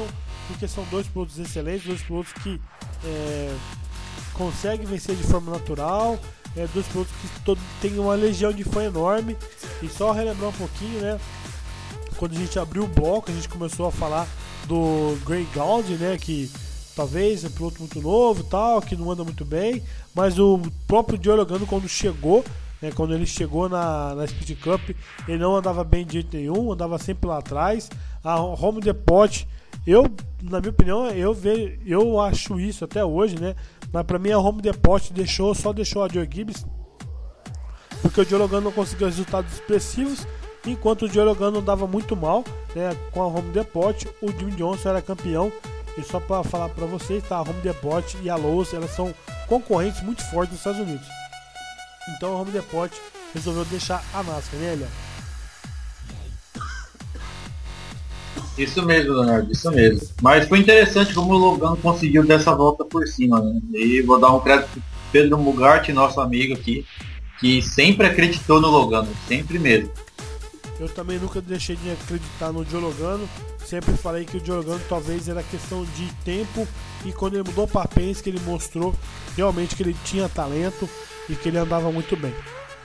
porque são dois pilotos excelentes, dois pilotos que é, conseguem vencer de forma natural, é, dois pilotos que todo, tem uma legião de fã enorme. E só relembrar um pouquinho, né? Quando a gente abriu o bloco, a gente começou a falar do Gray Gaudy, né? Que talvez é um piloto muito novo, tal, que não anda muito bem, mas o próprio Joey Logano, quando chegou, né, quando ele chegou na, na Speed Cup, ele não andava bem de jeito nenhum, andava sempre lá atrás. A Home Depot, eu, na minha opinião, eu vejo, eu acho isso até hoje, né? Mas pra mim a Home Depot deixou, só deixou a Joe Gibbs, porque o Joey Logano não conseguiu resultados expressivos, enquanto o Joey Logano andava muito mal, né, com a Home Depot. O Jimmy Johnson era campeão. E só para falar para vocês, tá? A Home Depot e a Lowe's, elas são concorrentes muito fortes nos Estados Unidos. Então a Home Depot resolveu deixar a NASCAR, né, Léo? Isso mesmo, Leonardo, isso mesmo. Mas foi interessante como o Logano conseguiu dessa volta por cima, né? E vou dar um crédito pro Pedro Mugart, nosso amigo aqui, que sempre acreditou no Logano, sempre mesmo. Eu também nunca deixei de acreditar no Joey Logano. Sempre falei que o Joey Logano talvez era questão de tempo, e quando ele mudou para a Penske, ele mostrou realmente que ele tinha talento e que ele andava muito bem.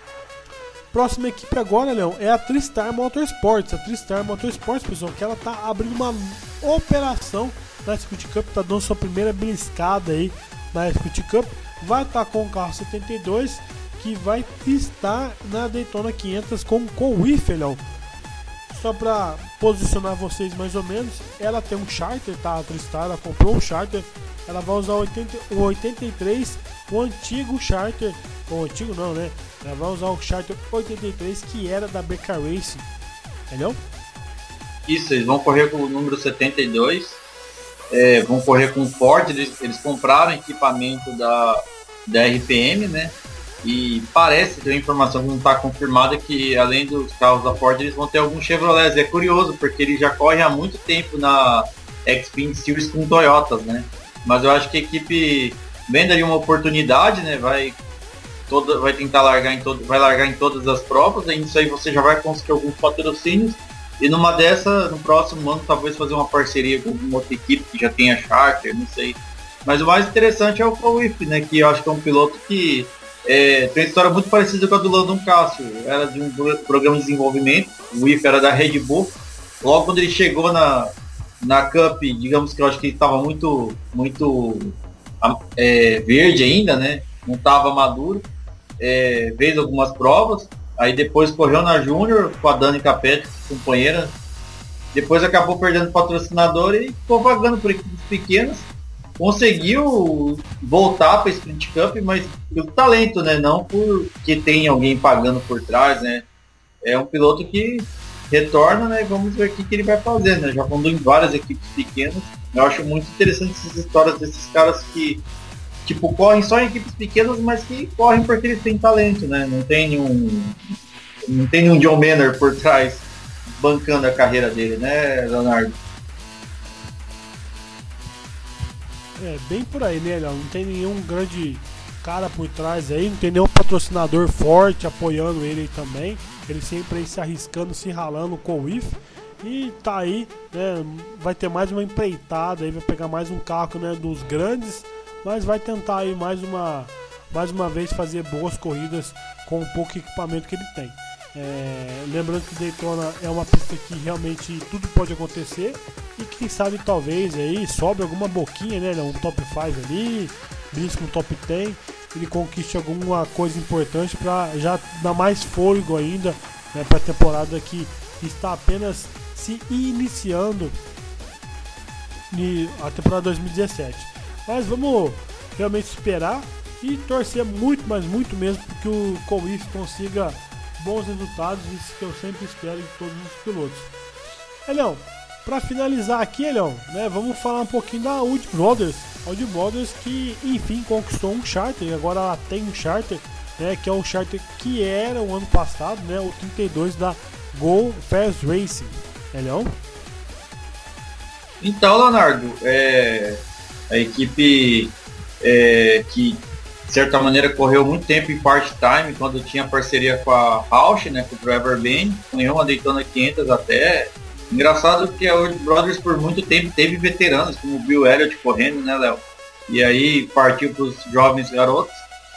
Próxima equipe agora, Leão, é a Tristar Motorsports. A Tristar Motorsports, pessoal, que ela tá abrindo uma operação na Speed Cup, tá dando sua primeira beliscada aí na Speed Cup. Vai estar tá com o carro setenta e dois, que vai estar na Daytona quinhentos com o I F, Leão. Só para posicionar vocês mais ou menos, ela tem um charter, tá? A Tristar, ela comprou um charter, ela vai usar o, oitenta, o oitenta e três, o antigo charter, ou antigo não, né? Ela vai usar o charter oitenta e três, que era da B K Racing, entendeu? Isso, eles vão correr com o número setenta e dois, é, vão correr com o Ford, eles, eles compraram equipamento da, da R P M, né? E parece ter uma informação que não está confirmada, que além dos carros da Ford, eles vão ter alguns Chevrolets. É curioso, porque ele já corre há muito tempo na Xfinity Series com Toyotas, né? Mas eu acho que a equipe vendo ali uma oportunidade, né? Vai, toda, vai tentar largar em, todo, vai largar em todas as provas, e isso aí você já vai conseguir alguns patrocínios. E numa dessa, no próximo ano, talvez fazer uma parceria com alguma outra equipe que já tenha charter, não sei. Mas o mais interessante é o Paul Whiff, né? Que eu acho que é um piloto que É, tem uma história muito parecida com a do Landon Cassill. Era de um programa de desenvolvimento. O Whiff era da Red Bull. Logo quando ele chegou na, na Cup, digamos que eu acho que ele estava muito, muito é, verde ainda, né? Não estava maduro. É, fez algumas provas. Aí depois correu na Júnior com a Dani Capet, companheira. Depois acabou perdendo patrocinador e ficou vagando por equipes pequenas. Conseguiu voltar para a Sprint Cup, mas pelo talento, né? Não porque tem alguém pagando por trás, né? É um piloto que retorna, né? Vamos ver o que, que ele vai fazer, né? Já andou em várias equipes pequenas. Eu acho muito interessante essas histórias desses caras que, tipo, correm só em equipes pequenas, mas que correm porque eles têm talento, né? Não tem nenhum, não tem nenhum John Manor por trás bancando a carreira dele, né, Leonardo? É, bem por aí, né, Léo? Não tem nenhum grande cara por trás aí, não tem nenhum patrocinador forte apoiando ele aí também. Ele sempre aí se arriscando, se ralando com o I F. E tá aí, né? Vai ter mais uma empreitada aí, vai pegar mais um carro, né, dos grandes, mas vai tentar aí mais uma, mais uma vez fazer boas corridas com o pouco equipamento que ele tem. É, lembrando que Daytona é uma pista que realmente tudo pode acontecer, e quem sabe talvez aí sobe alguma boquinha, né, um top cinco ali, brisca um top dez, ele conquiste alguma coisa importante para já dar mais fôlego ainda, né, para a temporada que está apenas se iniciando, a temporada dois mil e dezessete. Mas vamos realmente esperar e torcer muito, mas muito mesmo, porque o Cowiff consiga bons resultados, isso que eu sempre espero de todos os pilotos. Elião, para finalizar aqui, Elião, né, vamos falar um pouquinho da Wood Brothers. A Wood Brothers que, enfim, conquistou um charter, e agora ela tem um charter, né, que é o charter que era o ano passado, né, o trinta e dois da Go Fast Racing. Elião? Então, Leonardo, é, a equipe é, que de certa maneira correu muito tempo em part-time, quando tinha parceria com a Roush, né, com o Trevor Bayne, ganhou uma Daytona quinhentos até Engraçado que a Wood Brothers por muito tempo teve veteranos, como o Bill Elliott correndo, né, Léo? E aí partiu para os jovens garotos.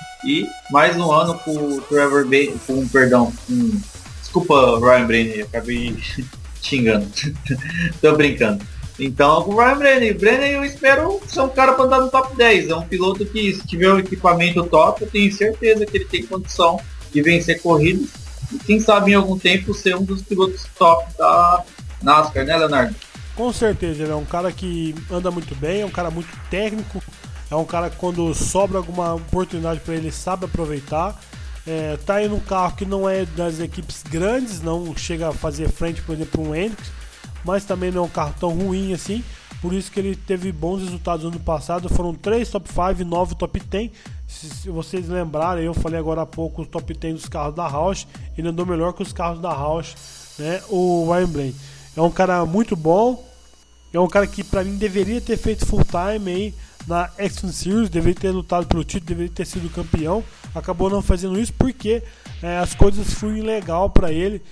E mais um ano com o Trevor Bay, com perdão, com, desculpa Ryan Blaney, acabei xingando. Tô brincando. Então com o Ryan Blaney, Blaney eu espero ser um cara para andar no top dez. É um piloto que se tiver o equipamento top, eu tenho certeza que ele tem condição de vencer corridas. E quem sabe em algum tempo ser um dos pilotos top da NASCAR, né, Leonardo? Com certeza, ele é um cara que anda muito bem, é um cara muito técnico, é um cara que quando sobra alguma oportunidade para ele sabe aproveitar. É, tá aí num carro que não é das equipes grandes, não chega a fazer frente, por exemplo, um Hendrix, mas também não é um carro tão ruim assim, por isso que ele teve bons resultados no ano passado. Foram três top cinco e nove top dez. Se vocês lembrarem, eu falei agora há pouco o top dez dos carros da Roush, ele andou melhor que os carros da Roush, né, o Ryan Blaney. É um cara muito bom, é um cara que pra mim deveria ter feito full time aí na X-Men Series, deveria ter lutado pelo título, deveria ter sido campeão, acabou não fazendo isso porque é, as coisas fluem legal pra ele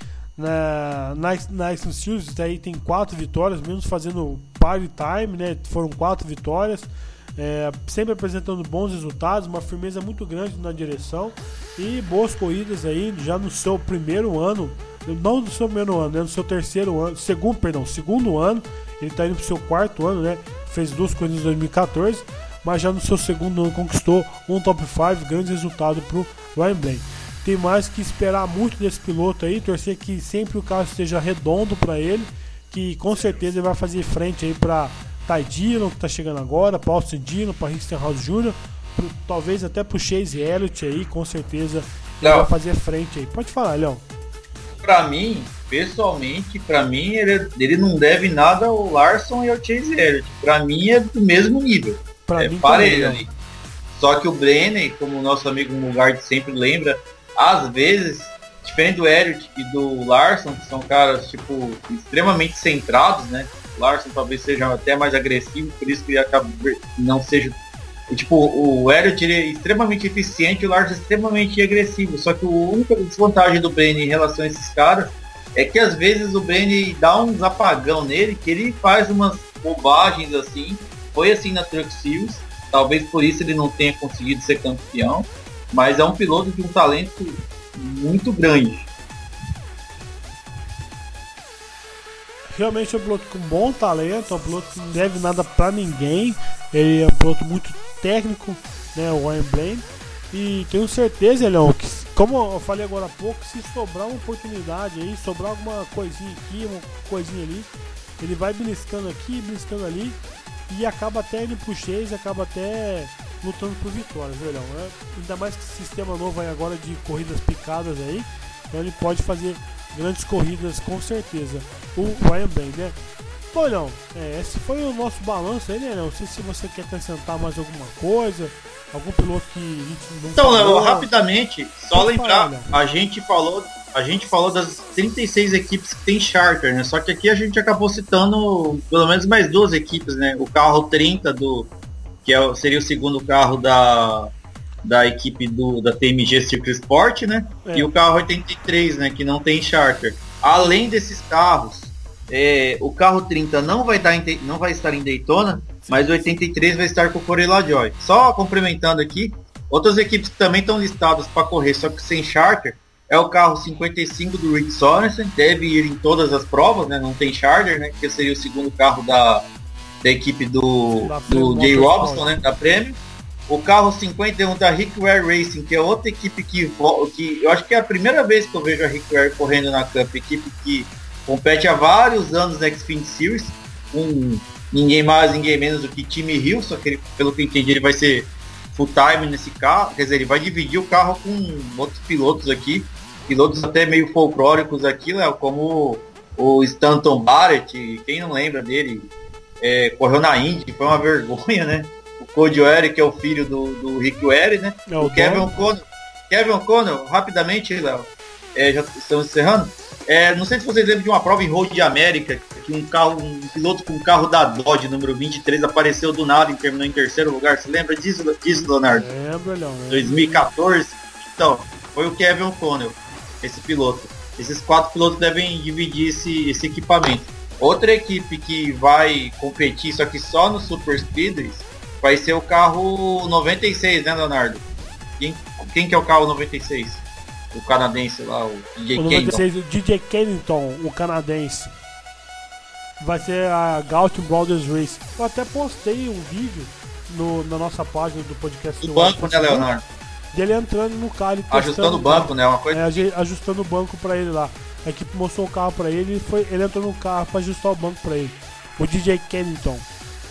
na, na, na X-Men Series. Daí tem quatro vitórias, mesmo fazendo party time, né, foram quatro vitórias, é, sempre apresentando bons resultados, uma firmeza muito grande na direção e boas corridas aí já no seu primeiro ano. Não no seu primeiro ano, né? No seu terceiro ano, segundo, perdão, segundo ano, ele está indo para o seu quarto ano, né? Fez duas corridas em dois mil e quatorze, mas já no seu segundo ano conquistou um top cinco, grande resultado para o Ryan Blaney. Tem mais que esperar muito desse piloto aí, torcer que sempre o carro esteja redondo para ele, que com certeza ele vai fazer frente aí para Ty Dillon, que está chegando agora, para Austin Dillon, para Rittenhouse Júnior, pro, talvez até para o Chase Elliott aí, com certeza ele vai fazer frente aí. Pode falar, Leão. Pra mim, pessoalmente, pra mim, ele, ele não deve nada ao Larson e ao Chase Elliott. Pra mim é do mesmo nível. Pra é mim parelho também, ali. Só que o Blaney, como o nosso amigo Mugard sempre lembra, às vezes, diferente do Elliott e do Larson, que são caras tipo extremamente centrados, né? O Larson talvez seja até mais agressivo, por isso que ele acaba não seja. Tipo, o Elliott ele é extremamente eficiente e o Larson é extremamente agressivo. Só que a única desvantagem do Blaney em relação a esses caras é que às vezes o Blaney dá uns apagão nele, que ele faz umas bobagens assim. Foi assim na Truck Series, talvez por isso ele não tenha conseguido ser campeão, mas é um piloto de um talento muito grande. Realmente é um piloto com bom talento, é um piloto que não deve nada pra ninguém. Ele é um piloto muito técnico, né, o Ryan Blaney. E tenho certeza, Leão, que como eu falei agora há pouco, se sobrar uma oportunidade aí, sobrar alguma coisinha aqui, uma coisinha ali, ele vai beliscando aqui, beliscando ali e acaba até indo pro Chase, acaba até lutando por vitórias, viu, Leão? É, ainda mais que esse sistema novo aí agora de corridas picadas aí, então ele pode fazer grandes corridas com certeza, o Ryan Blaney, né? Bom, Leão, é, esse foi o nosso balanço aí, né, Leão? Não sei se você quer acrescentar mais alguma coisa, algum piloto que a gente não Então, falou. Léo, rapidamente, só Pode lembrar, falar, a gente falou, a gente falou das trinta e seis equipes que tem charter, né? Só que aqui a gente acabou citando pelo menos mais duas equipes, né? O carro trinta do que é, seria o segundo carro da da equipe do da T M G Circuit Sport, né? É. E o carro oitenta e três, né, que não tem charter. Além desses carros, é, o carro trinta não vai, dar em, não vai estar em Daytona, mas o oitenta e três vai estar com o Corey LaJoie. Só complementando aqui, outras equipes que também estão listadas para correr, só que sem charter, é o carro cinquenta e cinco do Rick Sorensen, deve ir em todas as provas, né? Não tem charter, né? Que seria o segundo carro da, da equipe do, do Jay Robinson, né? Da Prêmio. O carro cinquenta e um da Rickware Racing, que é outra equipe que, que eu acho que é a primeira vez que eu vejo a Rickware correndo na Cup, equipe que compete há vários anos na Xfinity Series, com ninguém mais, ninguém menos do que Timmy Hill, só que ele, pelo que eu entendi ele vai ser full time nesse carro, quer dizer, ele vai dividir o carro com outros pilotos aqui, pilotos até meio folclóricos aqui, Léo, como o Stanton Barrett, quem não lembra dele, é, correu na Indy, foi uma vergonha, né? O Cody Ware, que é o filho do, do Rick Ware, né? É o, o Kevin O'Connell. Kevin O'Connell, rapidamente, Léo, é, já estamos encerrando. É, não sei se vocês lembram de uma prova em Road América, que um carro, um piloto com um carro da Dodge, número vinte e três, apareceu do nada e terminou em terceiro lugar. Você lembra disso, disso Leonardo? Lembro, não. dois mil e quatorze. Então, foi o Kevin O'Connell, esse piloto. Esses quatro pilotos devem dividir esse, esse equipamento. Outra equipe que vai competir, só que só no Super Speedways, vai ser o carro noventa e seis, né, Leonardo? Quem, quem que é o carro noventa e seis? O canadense lá, o D J O noventa e seis, o D J Kennington, o canadense. Vai ser a Gautam Brothers Race. Eu até postei um vídeo no, na nossa página do podcast. Do banco, né, Leonardo? Dele entrando no carro. Ajustando o banco, né? Uma coisa... É, ajustando o banco pra ele lá. A equipe mostrou o carro pra ele e foi, ele entrou no carro pra ajustar o banco pra ele. O D J Kennington.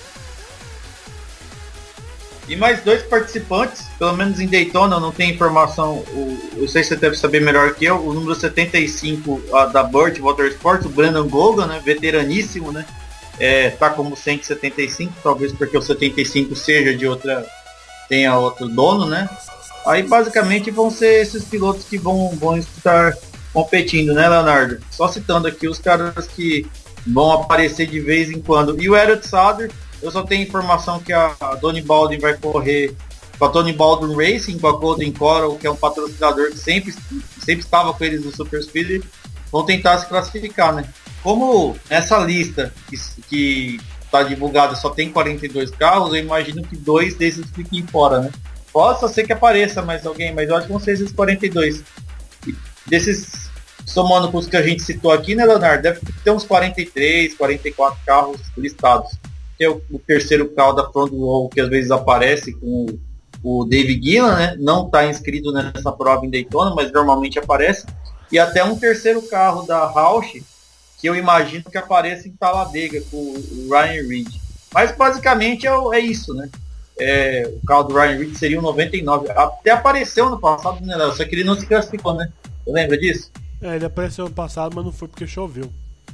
E mais dois participantes, pelo menos em Daytona, não tem informação, o, eu sei que você deve saber melhor que eu, o número setenta e cinco a, da Burt Motorsports, o Brandon Gogan, né, veteraníssimo, né, é, tá como cento e setenta e cinco, talvez porque o setenta e cinco seja de outra, tenha outro dono, né. Aí basicamente vão ser esses pilotos que vão, vão estar competindo, né, Leonardo? Só citando aqui os caras que vão aparecer de vez em quando. E o Elliott Sadler, eu só tenho informação que a Tony Baldwin vai correr com a Tony Baldwin Racing, com a Golden Coral, que é um patrocinador que sempre, sempre estava com eles no Super Speed, vão tentar se classificar, né? Como essa lista que está divulgada só tem quarenta e dois carros, eu imagino que dois desses fiquem fora, né? Possa ser que apareça mais alguém, mas eu acho que vão ser esses quarenta e dois. E desses, somando com os que a gente citou aqui, né, Leonardo? Deve ter uns quarenta e três, quarenta e quatro carros listados. Que é o, o terceiro carro da Front Row que às vezes aparece com o, o Dave Gillan, né? Não está inscrito nessa prova em Daytona, mas normalmente aparece. E até um terceiro carro da Roush, que eu imagino que apareça em Talladega com o Ryan Reed. Mas basicamente é, é isso, né? É, o carro do Ryan Reed seria um noventa e nove. Até apareceu no passado, né? Só que ele não se classificou, né? Você lembra disso? É, ele apareceu no passado, mas não foi porque choveu.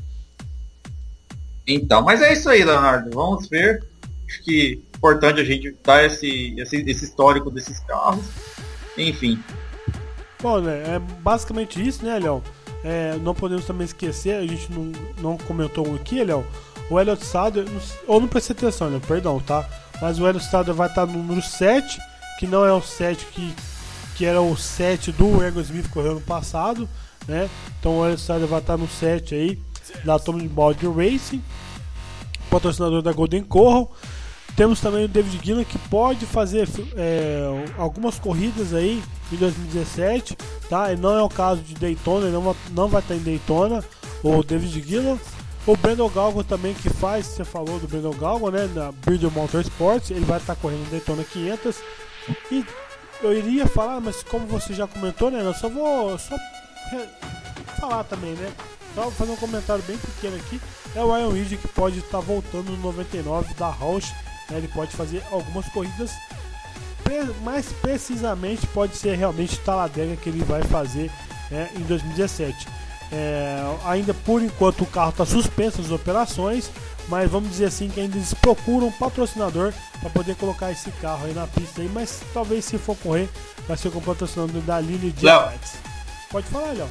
Então, mas é isso aí, Leonardo. Vamos ver. Acho que é importante a gente dar esse, esse, esse histórico desses carros. Enfim. Bom, né, é basicamente isso, né, Léo? É, não podemos também esquecer, a gente não, não comentou um aqui, Léo. O Elliott Sadler, ou não prestei atenção, Léo, perdão, tá? Mas o Elliott Sadler vai estar no número sete, que não é o sete que, que era o sete do Ergo Smith correu no passado, né? Então o Elliott Sadler vai estar no sete aí, da Tony Baldwin Racing, patrocinador da Golden Corral. Temos também o David Gillan, que pode fazer é, algumas corridas aí em dois mil e dezessete, tá? E não é o caso de Daytona, ele não, não vai estar em Daytona, o David Gillan. O Brandon Galgo também, que faz, você falou do Brandon Galgo, né, na Breeder Motorsports, ele vai estar correndo Daytona quinhentos. E eu iria falar, mas como você já comentou, né, eu só vou só falar também, né? Só fazer um comentário bem pequeno aqui. É o Ryan Reed, que pode estar voltando no noventa e nove da Roush, né? Ele pode fazer algumas corridas, mais precisamente pode ser realmente Talladega que ele vai fazer, né, em dois mil e dezessete. É, ainda por enquanto o carro está suspenso as operações, mas vamos dizer assim que ainda eles procuram um patrocinador para poder colocar esse carro aí na pista aí, mas talvez se for correr vai ser com o patrocinador da Lily Jets. Pode falar, Léo.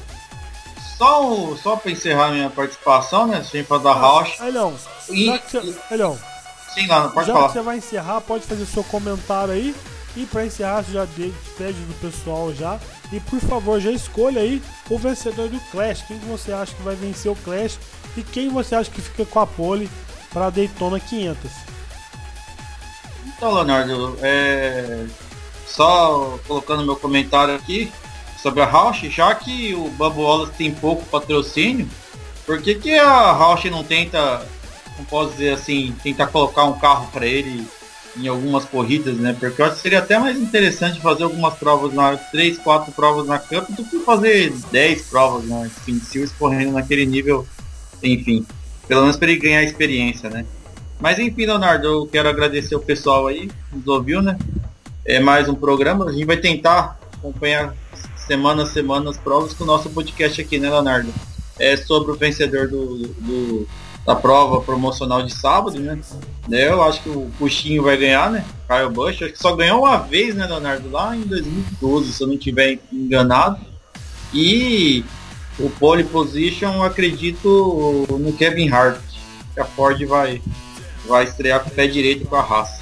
Só, só para encerrar minha participação, né? Sem para dar Roush. Léo, já que você, Léo, sim, lá, pode já falar. que você vai encerrar, pode fazer seu comentário aí. E para encerrar, você já despede do pessoal já. E por favor, já escolha aí o vencedor do Clash. Quem que você acha que vai vencer o Clash? E quem você acha que fica com a pole para Daytona quinhentos? Então, Leonardo, é... só colocando meu comentário aqui sobre a Roush, já que o Bubba Wallace tem pouco patrocínio, por que, que a Roush não tenta, não posso dizer assim, tentar colocar um carro para ele em algumas corridas, né? Porque eu acho que seria até mais interessante fazer algumas provas na três, quatro provas na Cup do que fazer dez provas na Spin Series correndo naquele nível, enfim, pelo menos para ele ganhar experiência, né? Mas enfim, Leonardo, eu quero agradecer o pessoal aí que nos ouviu, né? É mais um programa, a gente vai tentar acompanhar semana a semana as provas com o nosso podcast aqui, né, Leonardo? É sobre o vencedor do, do da prova promocional de sábado, né? Eu acho que o Puxinho vai ganhar, né? Kyle Busch, acho que só ganhou uma vez, né, Leonardo? Lá em dois mil e doze, se eu não estiver enganado. E o pole position, acredito no Kevin Hart, que a Ford vai, vai estrear com o pé direito com a raça.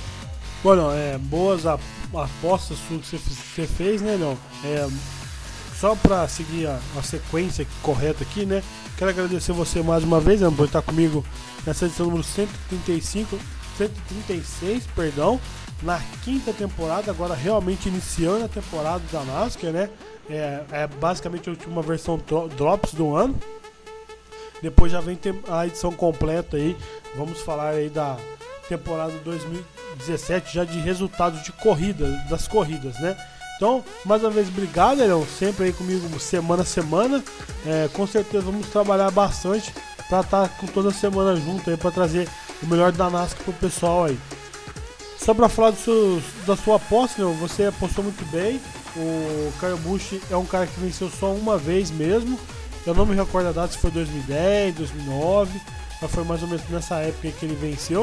Bueno, é, boas apostas que você fez, né, Leon? É, só para seguir a, a sequência correta aqui, né? Quero agradecer você mais uma vez, né, por estar comigo nessa edição número cento e trinta e cinco, cento e trinta e seis, perdão, na quinta temporada, agora realmente iniciando a temporada da NASCAR, né? É, é basicamente a última versão tro- Drops do ano. Depois já vem a edição completa aí. Vamos falar aí da temporada dois mil e dezessete, já de resultados de corrida, das corridas, né? Então, mais uma vez, obrigado, Elão, sempre aí comigo semana a semana. É, com certeza vamos trabalhar bastante para estar com toda semana junto aí, para trazer o melhor da NASCAR pro pessoal aí. Só para falar do seu, da sua aposta, Elão, você apostou muito bem. O Kyle Busch é um cara que venceu só uma vez mesmo. Eu não me recordo a data, se foi dois mil e dez, dois mil e nove, mas foi mais ou menos nessa época que ele venceu.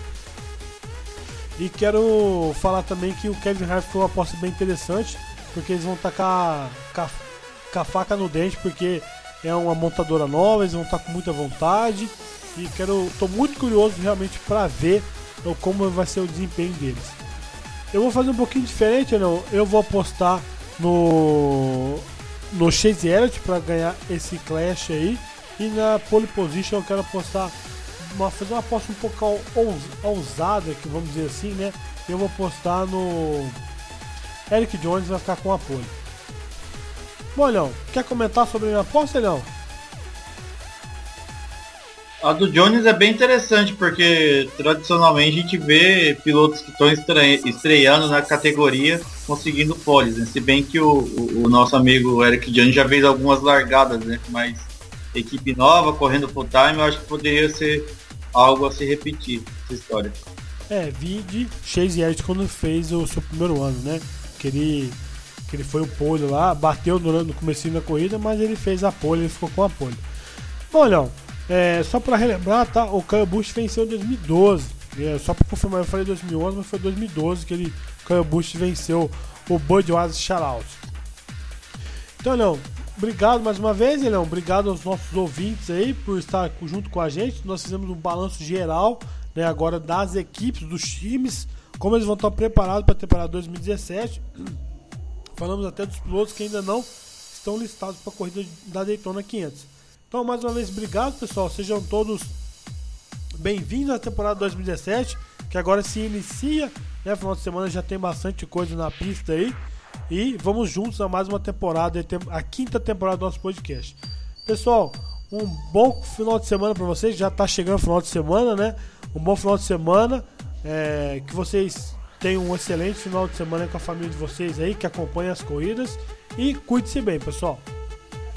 E quero falar também que o Kevin Harvick foi uma aposta bem interessante, porque eles vão tacar com a faca no dente, porque é uma montadora nova, eles vão estar com muita vontade. E quero, tô muito curioso realmente para ver como vai ser o desempenho deles. Eu vou fazer um pouquinho diferente, não? Eu vou apostar no no Chase Elliott para ganhar esse clash aí, e na pole position eu quero apostar uma, fazer uma aposta um pouco ousada, que vamos dizer assim, né? Eu vou apostar no Eric Jones, vai ficar com a pole. Bom, Leão, quer comentar sobre a minha aposta, Leão? A do Jones é bem interessante, porque tradicionalmente a gente vê pilotos que estão estreando na categoria conseguindo poles, né? Se bem que o, o, o nosso amigo Eric Jones já fez algumas largadas, né? Mas equipe nova, correndo full time, eu acho que poderia ser algo a se repetir, essa história. É, vi de Chase Elliott quando fez o seu primeiro ano, né? Que ele, que ele foi o pole lá, bateu no, no comecinho da corrida, mas ele fez a pole, ele ficou com a pole. Bom, Leão, É, só para relembrar, tá? O Kyle Busch venceu em dois mil e doze. É, só para confirmar, eu falei dois mil e onze, mas foi dois mil e doze que ele, o Kyle Busch venceu o Budweiser Shoutout. Então, Leão, obrigado mais uma vez, Leão. Obrigado aos nossos ouvintes aí por estar junto com a gente. Nós fizemos um balanço geral, né, agora das equipes, dos times, como eles vão estar preparados para a temporada dois mil e dezessete. Falamos até dos pilotos que ainda não estão listados para a corrida da Daytona quinhentos. Então, mais uma vez, obrigado, pessoal. Sejam todos bem-vindos à temporada dois mil e dezessete, que agora se inicia, né? Final de semana já tem bastante coisa na pista aí. E vamos juntos a mais uma temporada, a quinta temporada do nosso podcast. Pessoal, um bom final de semana para vocês. Já está chegando o final de semana, né? Um bom final de semana. É, que vocês tenham um excelente final de semana com a família de vocês aí, que acompanha as corridas. E cuide-se bem, pessoal.